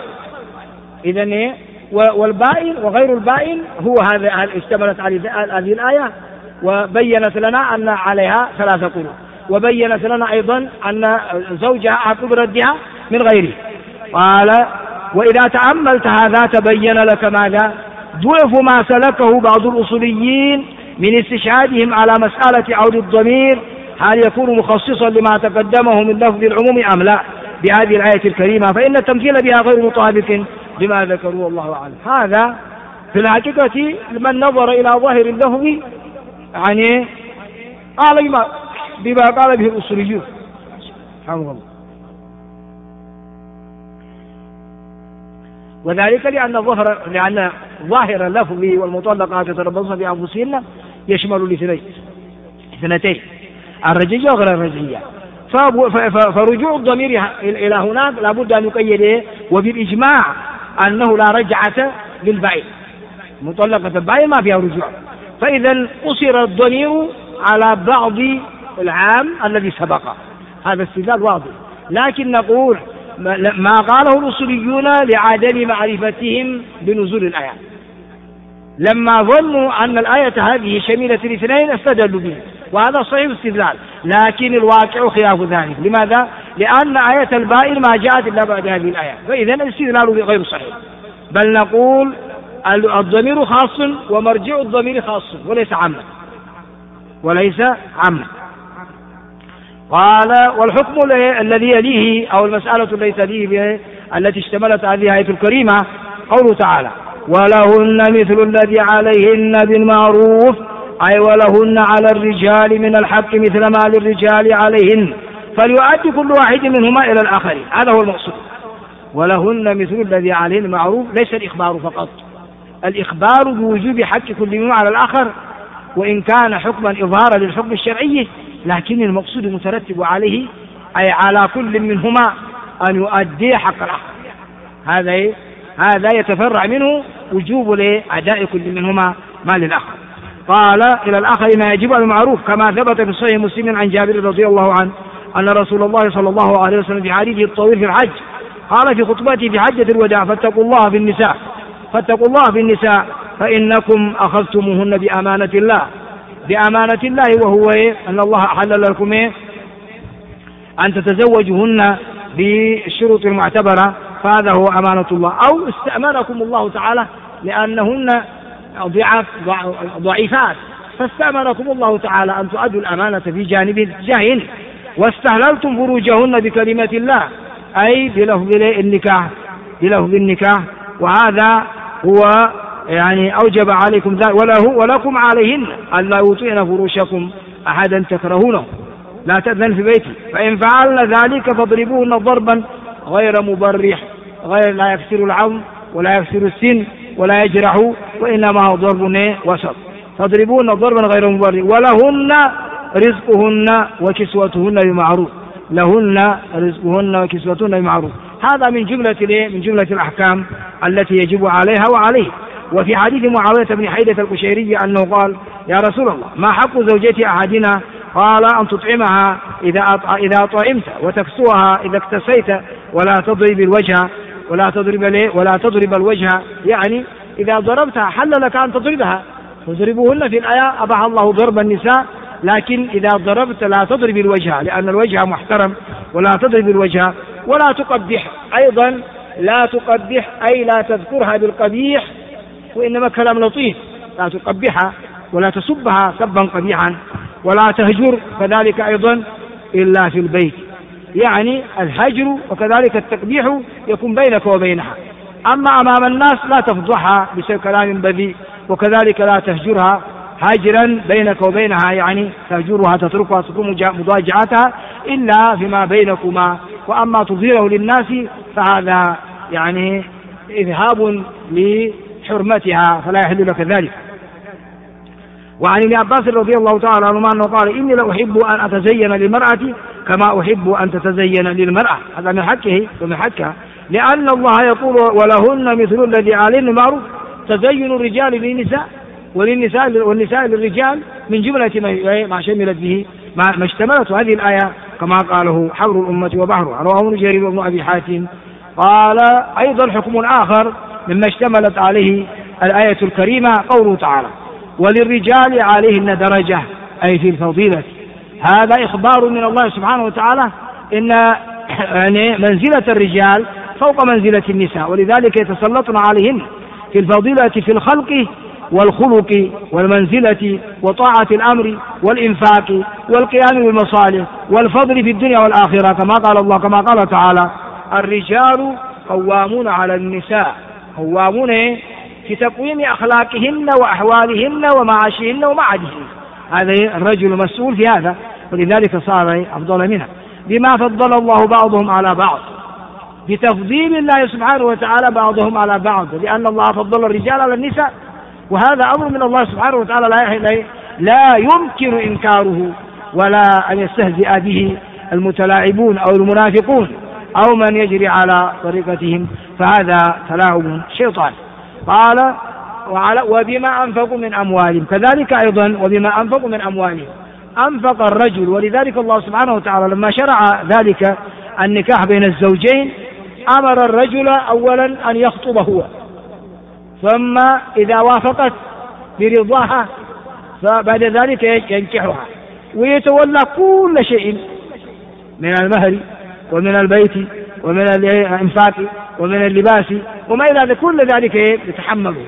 إذن والبائن وغير البائن هو هذا اشتملت على هذه الآية، وبينت لنا أن عليها 3 قروء، وبينت لنا أيضا أن زوجها أحق بردها من غيره. قال وإذا تأملت هذا تبين لك ماذا؟ ضعف ما سلكه بعض الأصوليين من استشهادهم على مسألة عود الضمير هل يكون مخصصا لما تقدمه من لفظ العموم أم لا بهذه الآية الكريمة، فإن التمثيل بها غير مطابق لما ذكروا والله أعلم. هذا في الحقيقة من نظر إلى ظاهر اللفظ يعني قال بما قال به الأصوليون رحمه الله، وذلك لأن ظاهر اللفظ والمطلقات يتربصن بأنفسهن يشمل الاثنتين الرجعية وغير الرجعية، فرجوع الضمير إلى هناك لابد أن يقيد وبالإجماع أنه لا رجعة للبعيد، مطلقة البعيد ما فيها رجوع، فإذا قصر الضمير على بعض العام الذي سبق، هذا استدلال واضح. لكن نقول ما قاله الأصوليون لعدم معرفتهم بنزول الآيات، لما ظنوا أن الآية هذه شميلة الاثنين استدلوا به، وهذا صحيح الاستدلال، لكن الواقع خلاف ذلك. لماذا؟ لأن آية البائن ما جاءت إلا بعد هذه الآية، فإذا الاستدلال غير صحيح، بل نقول الضمير خاص ومرجع الضمير خاص وليس عاما. قال والحكم الذي يليه أو المسألة التي تليه التي اشتملت هذه الآية الكريمة قوله تعالى ولهن مثل الذي عليهن بالمعروف، أي ولهن على الرجال من الحق مثل ما للرجال عليهن، فليؤدي كل واحد منهما إلى الآخر، هذا هو المقصود. ولهن مثل الذي عليهن بالمعروف ليس الإخبار فقط، الإخبار بوجوب حق كل منهما على الآخر وإن كان حكما إظهارا للحكم الشرعي، لكن المقصود المترتب عليه أي على كل منهما أن يؤدي حق الآخر، هذا يتفرع منه وجوب لأداء كل منهما ما للآخر. قال إلى الآخر ما يجب المعروف كما ثبت في صحيح مسلم عن جابر رضي الله عنه أن رسول الله صلى الله عليه وسلم في حديثه الطويل في الحج قال في خطبته في حجة الوداع فاتقوا الله في النساء فإنكم أخذتموهن بأمانة الله، وهو أن الله أحل لكم أن تتزوجوهن بالشروط المعتبرة، فهذا هو أمانة الله، أو استأمنكم الله تعالى لأنهن ضعيفات، فاستأمنكم الله تعالى أن تؤدوا الأمانة في جانب جاهل، واستهللتم فروجهن بكلمة الله أي بلفظ النكاح، وهذا هو يعني أوجب عليكم ذلك ولكم عليهن أن لا يطيعن فروشكم أحدا تكرهونه، لا تأذن في بيتي، فإن فعلن ذلك فاضربوهن ضربا غير مبرح، غير لا يكسر العظم ولا يكسر السن ولا يجرح، وإنما هو ضرب وسط، فاضربوهن ضربا غير مبرح، ولهن رزقهن وكسوتهن بمعروف، لهن رزقهن وكسوتهن بمعروف، هذا من جملة الأحكام التي يجب عليها وعليه. وفي حديث معاوية بن حيدة القشيري أنه قال يا رسول الله ما حق زوجة أحدنا؟ قال أن تطعمها إذا طعمت وتكسوها إذا اكتسيت ولا تضرب الوجه، يعني إذا ضربتها حل لك أن تضربها، تضربوهن في الآية أباح الله ضرب النساء، لكن إذا ضربت لا تضرب الوجه لأن الوجه محترم، ولا تضرب الوجه، ولا تقبح أيضا، لا تقبح أي لا تذكرها بالقبيح، وإنما كلام لطيف، لا تقبحها ولا تسبها سبا قبيحا، ولا تهجر كذلك أيضا إلا في البيت، يعني الهجر وكذلك التقبيح يكون بينك وبينها، أما أمام الناس لا تفضحها بكلام بذيء، وكذلك لا تهجرها هاجرا بينك وبينها، يعني تهجرها تتركها تكون مضاجعتها إلا فيما بينكما، وأما تظهره للناس فهذا يعني إذهاب لحرمتها فلا يحل لك ذلك. وعن ابن عباس رضي الله تعالى عنهما أنه قال إني لأحب أن أتزين للمرأة كما أحب أن تتزين للمرأة، هذا من حقه ومن حقها، لأن الله يقول ولهن مثل الذي عليهن معروف، تزين الرجال للنساء والنساء للرجال من جملة ما شملت به ما اشتملت هذه الآية كما قاله حبر الأمة وبحرها، رواه ابن جرير وابن أبي حاتم. قال أيضا حكم آخر مما اشتملت عليه الآية الكريمة قوله تعالى وللرجال عليهن درجة أي في الفضيلة، هذا إخبار من الله سبحانه وتعالى إن يعني منزلة الرجال فوق منزلة النساء، ولذلك يتسلطن عليهن، في الفضيلة في الخلق والخلق والمنزلة وطاعة الأمر والإنفاق والقيام بالمصالح والفضل في الدنيا والآخرة، كما قال الله كما قال تعالى: الرجال قوامون على النساء، قوامون في تقويم أخلاقهن وأحوالهن ومعاشهن ومعادهن. هذا الرجل مسؤول في هذا، ولذلك صار أفضل منها بما فضل الله بعضهم على بعض، بتفضيل الله سبحانه وتعالى بعضهم على بعض، لأن الله فضل الرجال على النساء، وهذا أمر من الله سبحانه وتعالى لا يمكن إنكاره ولا أن يستهزئ به المتلاعبون أو المنافقون أو من يجري على طريقتهم، فهذا تلاعب شيطان. قال: وبما أنفقوا من أموالهم، كذلك أيضا وبما أنفقوا من أموالهم، أنفق الرجل. ولذلك الله سبحانه وتعالى لما شرع ذلك النكاح بين الزوجين أمر الرجل أولا أن يخطب هو، ثم إذا وافقت برضاها فبعد ذلك ينكحها ويتولى كل شيء من المهر ومن البيت ومن الإنفاق ومن اللباس وما إلى ذلك، كل ذلك يتحمله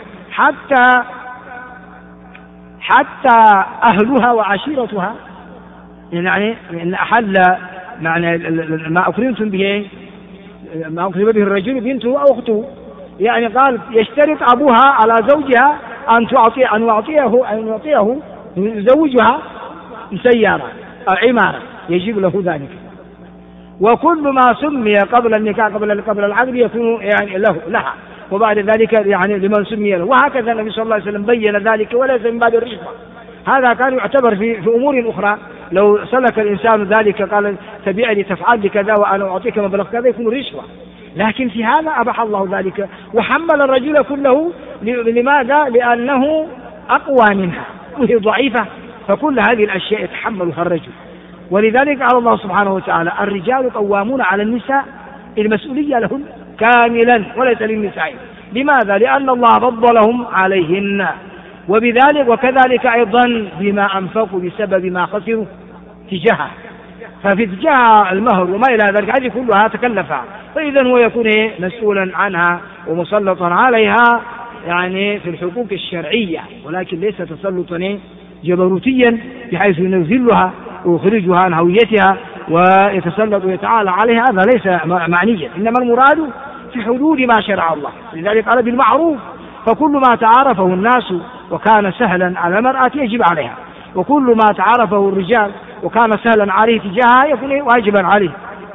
حتى أهلها وعشيرتها. يعني إن أحل معنى ما أكرمتم به، ما أكرم به الرجل بنته أو أخته، يعني قال يشترط أبوها على زوجها أن يعطيه يزوجها سيارة أو عمارة، يجب له ذلك. وكل ما سمي قبل النكاح قبل العقد يكون يعني لها، وبعد ذلك يعني لمن سمي له. وهكذا النبي صلى الله عليه وسلم بين ذلك، وليس من باب الرشوة، هذا كان يعتبر في أمور أخرى. لو سلك الإنسان ذلك قال تبعني تفعل بكذا وأنا أعطيك مبلغ كذا يكون رشوة، لكن في هذا أباح الله ذلك وحمل الرجل كله. لماذا؟ لأنه أقوى منها وهي ضعيفة، فكل هذه الأشياء يتحملها الرجل. ولذلك قال الله سبحانه وتعالى: الرجال قوامون على النساء، المسؤولية لهن كاملا وليس للنساء. لماذا؟ لأن الله فضلهم عليهن، وبذلك وكذلك أيضا بما أنفقوا بسبب ما خسروا تجاهها. ففي تجاه المهر وما إلى ذلك هذه كلها تكلفها، فإذا هو يكون مسؤولا عنها ومسلطا عليها يعني في الحقوق الشرعية، ولكن ليس تسلطا جبروتيا بحيث ينزلها ويخرجها عن هويتها ويتسلط ويتعالى عليها، هذا ليس معنيا، إنما المراد في حدود ما شرع الله. لذلك قال بالمعروف، فكل ما تعارفه الناس وكان سهلا على المرأة يجب عليها، وكل ما تعارفه الرجال وكان سهلا عليه تجاهها يكون واجبا عليه.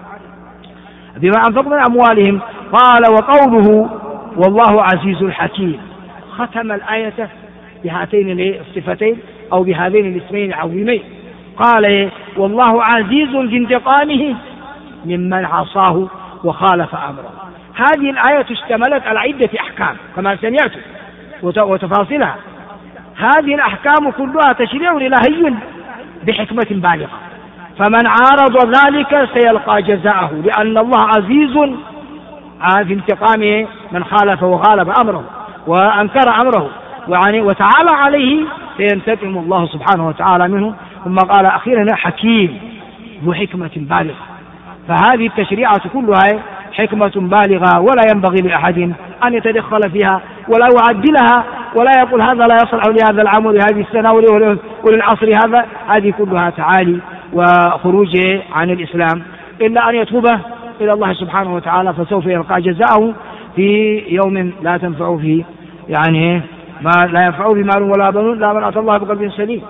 بما أنفقوا من أموالهم. قال: وقوله والله عزيز حكيم، ختم الآية بهاتين الصفتين أو بهذين الاسمين العظيمين. قال: والله عزيز في انتقامه ممن عصاه وخالف أمره. هذه الآية اشتملت على عدة أحكام كما سمعتم وتفاصيلها. هذه الأحكام كلها تشريع إلهي بحكمة بالغة، فمن عارض ذلك سيلقى جزاءه، لأن الله عزيز في انتقام من خالف وغالب أمره وأنكر أمره وتعالى عليه، سينتقم الله سبحانه وتعالى منه. ثم قال أخيرا: حكيم ذو حكمة بالغة. فهذه التشريعات كلها حكمة بالغة، ولا ينبغي لأحد أن يتدخل فيها ولا يعدلها ولا يقول هذا لا يصلح لهذا العمل لهذه السنة وللعصر هذا. هذه كلها تعالي وخروج عن الإسلام، إلا أن يتوبه إلى الله سبحانه وتعالى، فسوف يلقى جزاءه في يوم لا تنفع فيه يعني ما لا ينفع به مال ولا بنون لا من أتى الله بقلب سليم.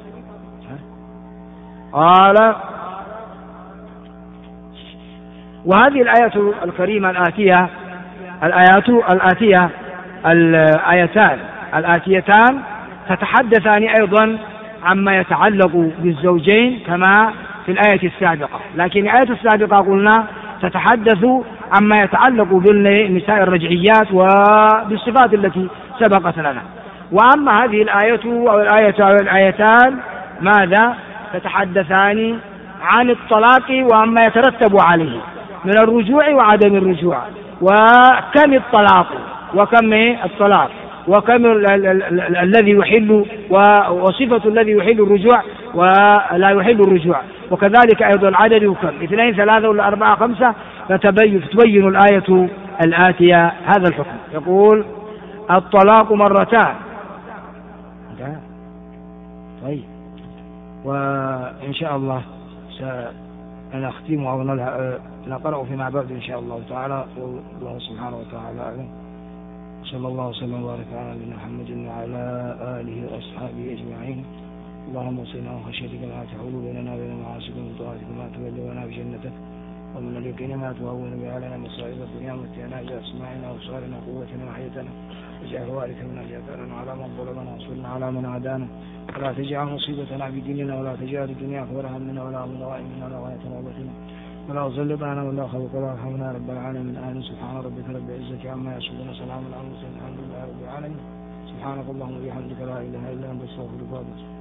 قال: وهذه الآية الكريمة الآتيتان تتحدثان أيضا عما يتعلق بالزوجين كما في الآية السابقة، لكن الآية السابقة قلنا تتحدث عما يتعلق بالنساء الرجعيات وبالصفات التي سبقت لنا. وأما هذه الآية أو الآيتان ماذا؟ تتحدثان عن الطلاق وعما يترتب عليه من الرجوع وعدم الرجوع، وكم الطلاق وكم الطلاق، وكم الذي يحل وصفة الذي يحل الرجوع ولا يحل الرجوع، وكذلك أيضا العدد وكم 2 3 ولا 4 5 فتبين الآية الآتية هذا الحكم. يقول: الطلاق مرتان. طيب، وإن شاء الله سنختم أو نقرأ فيما بعد إن شاء الله تعالى. والله سبحانه وتعالى أعلم. صلى الله وسلم وبارك على نبينا محمد وعلى آله وأصحابه أجمعين. اللهم وصلنا وخشيتك ما تحول بيننا وبين معاصيك وطاعتك ما تبلغنا بجنتك ومن اليقين ما تهون به علينا مصائب الدنيا ومتعنا بأسماعنا وأبصارنا وقوتنا وحياتنا واجعل وارث منا جبارنا على من ظلمنا وانصرنا على من عادانا ولا تجعل مصيبتنا بديننا ولا تجعل الدنيا أكبر همنا ولا من غائمنا ولا غاية رغبتنا ولا تسلطنا ولا خلق ولا ارحمنا رب العالمين. آمين. سبحان ربك رب العزة عما يصفون وسلام على المرسلين الحمد لله رب العالمين. سبحانك اللهم وبحمدك لا إله إلا أنت أستغفرك وأتوب إليك.